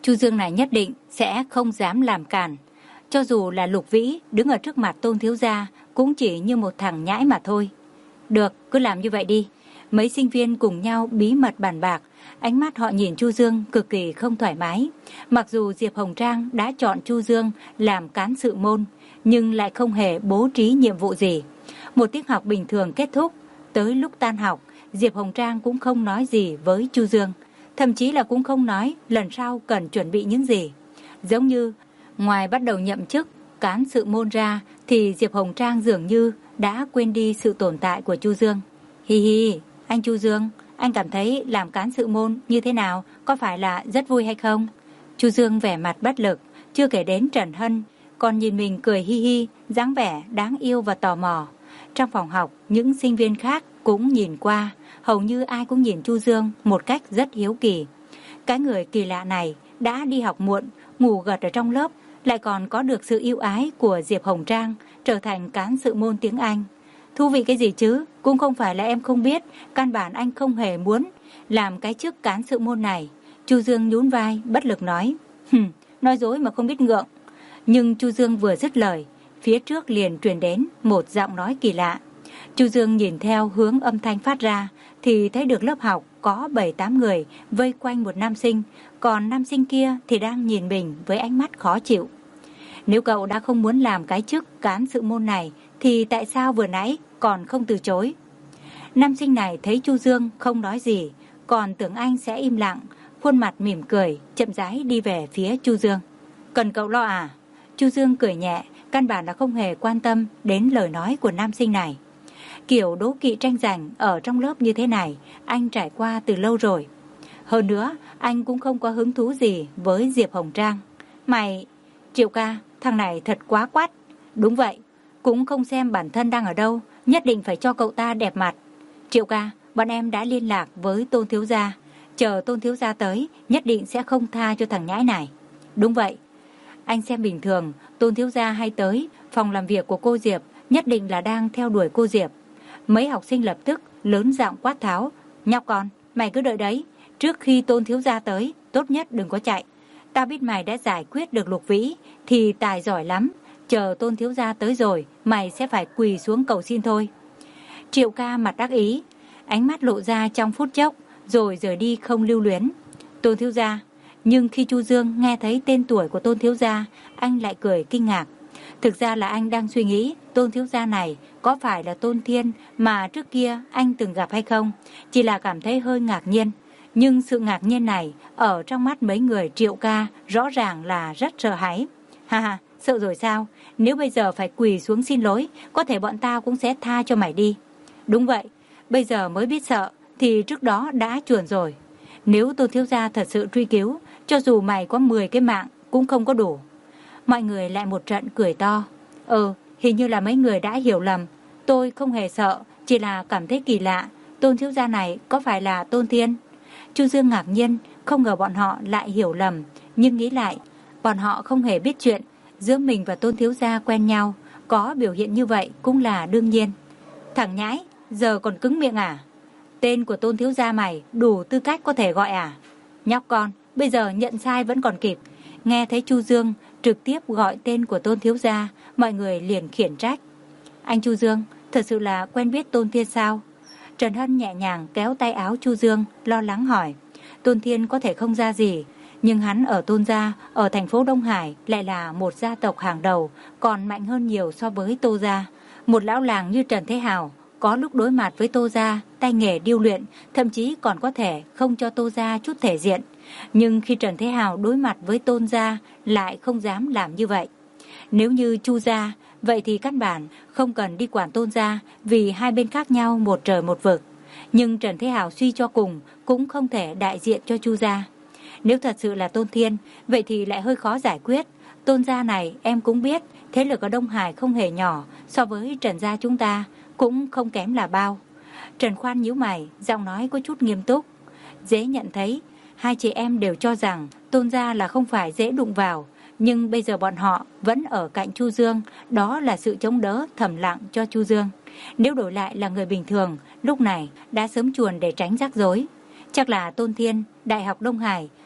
Chu Dương này nhất định sẽ không dám làm cản. Cho dù là Lục Vĩ đứng ở trước mặt Tôn thiếu gia cũng chỉ như một thằng nhãi mà thôi. Được, cứ làm như vậy đi. Mấy sinh viên cùng nhau bí mật bàn bạc. Ánh mắt họ nhìn Chu Dương cực kỳ không thoải mái. Mặc dù Diệp Hồng Trang đã chọn Chu Dương làm cán sự môn, nhưng lại không hề bố trí nhiệm vụ gì. Một tiết học bình thường kết thúc, tới lúc tan học, Diệp Hồng Trang cũng không nói gì với Chu Dương. Thậm chí là cũng không nói lần sau cần chuẩn bị những gì. Giống như ngoài bắt đầu nhậm chức cán sự môn ra thì Diệp Hồng Trang dường như đã quên đi sự tồn tại của Chu Dương. Hi hi, anh Chu Dương, anh cảm thấy làm cán sự môn như thế nào, có phải là rất vui hay không? Chu Dương vẻ mặt bất lực, chưa kể đến Trần Hân, còn nhìn mình cười hi hi, dáng vẻ đáng yêu và tò mò. Trong phòng học, những sinh viên khác cũng nhìn qua, hầu như ai cũng nhìn Chu Dương một cách rất hiếu kỳ. Cái người kỳ lạ này đã đi học muộn, ngủ gật ở trong lớp, lại còn có được sự yêu ái của Diệp Hồng Trang, trở thành cán sự môn tiếng Anh. Thú vị cái gì chứ, cũng không phải là em không biết, căn bản anh không hề muốn làm cái chức cán sự môn này. Chu Dương nhún vai, bất lực nói, hừm, nói dối mà không biết ngượng. Nhưng Chu Dương vừa dứt lời, phía trước liền truyền đến một giọng nói kỳ lạ. Chu Dương nhìn theo hướng âm thanh phát ra, thì thấy được lớp học có bảy tám người vây quanh một nam sinh, còn nam sinh kia thì đang nhìn mình với ánh mắt khó chịu. Nếu cậu đã không muốn làm cái chức cán sự môn này, thì tại sao vừa nãy còn không từ chối? Nam sinh này thấy Chu Dương không nói gì, còn tưởng anh sẽ im lặng, khuôn mặt mỉm cười, chậm rãi đi về phía Chu Dương. Cần cậu lo à? Chu Dương cười nhẹ, căn bản là không hề quan tâm đến lời nói của nam sinh này. Kiểu đố kỵ tranh giành ở trong lớp như thế này, anh trải qua từ lâu rồi. Hơn nữa, anh cũng không có hứng thú gì với Diệp Hồng Trang. Mày, Triệu ca, thằng này thật quá quát. Đúng vậy, cũng không xem bản thân đang ở đâu, nhất định phải cho cậu ta đẹp mặt. Triệu ca, bọn em đã liên lạc với Tôn thiếu gia, chờ Tôn thiếu gia tới, nhất định sẽ không tha cho thằng nhãi này. Đúng vậy, anh xem bình thường, Tôn thiếu gia hay tới phòng làm việc của cô Diệp, nhất định là đang theo đuổi cô Diệp. Mấy học sinh lập tức lớn giọng quát tháo, nhóc con, mày cứ đợi đấy, trước khi Tôn thiếu gia tới, tốt nhất đừng có chạy. Tao biết mày đã giải quyết được Lục Vĩ, thì tài giỏi lắm, chờ Tôn thiếu gia tới rồi, mày sẽ phải quỳ xuống cầu xin thôi. Triệu ca mặt đắc ý, ánh mắt lộ ra trong phút chốc, rồi rời đi không lưu luyến. Tôn thiếu gia, nhưng khi Chu Dương nghe thấy tên tuổi của Tôn thiếu gia, anh lại cười kinh ngạc. Thực ra là anh đang suy nghĩ Tôn thiếu gia này có phải là Tôn Thiên mà trước kia anh từng gặp hay không, chỉ là cảm thấy hơi ngạc nhiên. Nhưng sự ngạc nhiên này ở trong mắt mấy người Triệu ca rõ ràng là rất sợ hãi. Ha ha, sợ rồi sao? Nếu bây giờ phải quỳ xuống xin lỗi, có thể bọn tao cũng sẽ tha cho mày đi. Đúng vậy, bây giờ mới biết sợ thì trước đó đã chuồn rồi. Nếu Tôn thiếu gia thật sự truy cứu, cho dù mày có mười cái mạng cũng không có đủ. Mọi người lại một trận cười to. Ừ, hình như là mấy người đã hiểu lầm. Tôi không hề sợ, chỉ là cảm thấy kỳ lạ. Tôn thiếu gia này có phải là Tôn Thiên? Chu Dương ngạc nhiên, không ngờ bọn họ lại hiểu lầm. Nhưng nghĩ lại, bọn họ không hề biết chuyện. Giữa mình và Tôn thiếu gia quen nhau, có biểu hiện như vậy cũng là đương nhiên. Thằng nhãi, giờ còn cứng miệng à? Tên của Tôn thiếu gia mày đủ tư cách có thể gọi à? Nhóc con, bây giờ nhận sai vẫn còn kịp. Nghe thấy Chu Dương trực tiếp gọi tên của Tôn thiếu gia, mọi người liền khiển trách. Anh Chu Dương, thật sự là quen biết Tôn Thiên sao? Trần Hân nhẹ nhàng kéo tay áo Chu Dương, lo lắng hỏi. Tôn Thiên có thể không ra gì, nhưng hắn ở Tôn gia, ở thành phố Đông Hải lại là một gia tộc hàng đầu, còn mạnh hơn nhiều so với Tô gia. Một lão làng như Trần Thế Hào, có lúc đối mặt với Tô gia, tay nghề điêu luyện, thậm chí còn có thể không cho Tô gia chút thể diện. Nhưng khi Trần Thế Hào đối mặt với Tôn gia, lại không dám làm như vậy. Nếu như Chu gia, vậy thì căn bản không cần đi quản Tôn gia, vì hai bên khác nhau một trời một vực. Nhưng Trần Thế Hào suy cho cùng cũng không thể đại diện cho Chu gia. Nếu thật sự là Tôn Thiên, vậy thì lại hơi khó giải quyết. Tôn gia này em cũng biết, thế lực ở Đông Hải không hề nhỏ, so với Trần gia chúng ta cũng không kém là bao. Trần Khoan nhíu mày, giọng nói có chút nghiêm túc. Dễ nhận thấy, hai chị em đều cho rằng Tôn gia là không phải dễ đụng vào, nhưng bây giờ bọn họ vẫn ở cạnh Chu Dương, đó là sự chống đỡ thầm lặng cho Chu Dương. Nếu đổi lại là người bình thường, lúc này đã sớm chuồn để tránh rắc rối. Chắc là Tôn Thiên, Đại học Đông Hải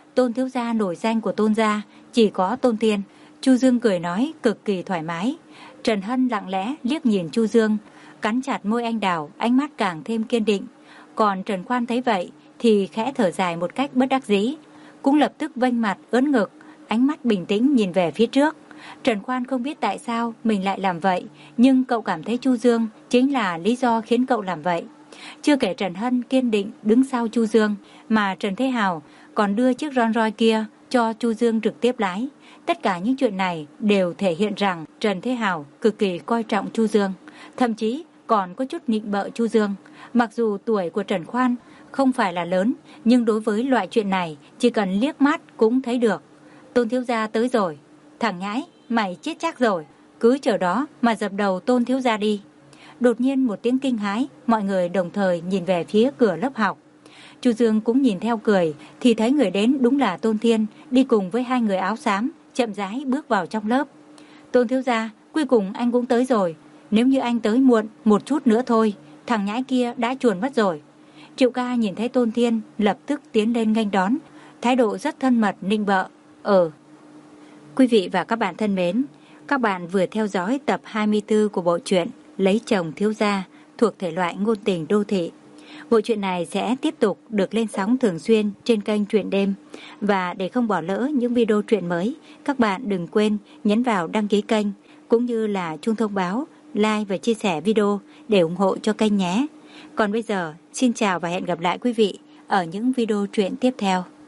Tôn thiếu gia nổi danh của Tôn gia chỉ có Tôn Thiên. Chu Dương cười nói cực kỳ thoải mái. Trần Hân lặng lẽ liếc nhìn Chu Dương, cắn chặt môi anh đào, ánh mắt càng thêm kiên định. Còn Trần Khoan thấy vậy thì khẽ thở dài một cách bất đắc dĩ, cũng lập tức vênh mặt ưỡn ngực, ánh mắt bình tĩnh nhìn về phía trước. Trần Khoan không biết tại sao mình lại làm vậy, nhưng cậu cảm thấy Chu Dương chính là lý do khiến cậu làm vậy. Chưa kể Trần Hân kiên định đứng sau Chu Dương, mà Trần Thế Hào còn đưa chiếc Rolls Royce kia cho Chu Dương trực tiếp lái. Tất cả những chuyện này đều thể hiện rằng Trần Thế Hào cực kỳ coi trọng Chu Dương, thậm chí còn có chút nịnh bợ Chu Dương. Mặc dù tuổi của Trần Khoan không phải là lớn, nhưng đối với loại chuyện này chỉ cần liếc mắt cũng thấy được. Tôn thiếu gia tới rồi. Thằng nhãi, mày chết chắc rồi. Cứ chờ đó mà dập đầu Tôn thiếu gia đi. Đột nhiên một tiếng kinh hãi, mọi người đồng thời nhìn về phía cửa lớp học. Chu Dương cũng nhìn theo cười, thì thấy người đến đúng là Tôn Thiên, đi cùng với hai người áo xám, chậm rãi bước vào trong lớp. Tôn thiếu gia, cuối cùng anh cũng tới rồi. Nếu như anh tới muộn một chút nữa thôi, thằng nhãi kia đã chuồn mất rồi. Triệu ca nhìn thấy Tôn Thiên, lập tức tiến lên nghênh đón, thái độ rất thân mật nịnh bợ. Ờ. Quý vị và các bạn thân mến, các bạn vừa theo dõi tập hai mươi tư của bộ truyện Lấy chồng thiếu gia thuộc thể loại ngôn tình đô thị. Bộ truyện này sẽ tiếp tục được lên sóng thường xuyên trên kênh Truyện Đêm. Và để không bỏ lỡ những video truyện mới, các bạn đừng quên nhấn vào đăng ký kênh cũng như là chuông thông báo, like và chia sẻ video để ủng hộ cho kênh nhé. Còn bây giờ, xin chào và hẹn gặp lại quý vị ở những video truyện tiếp theo.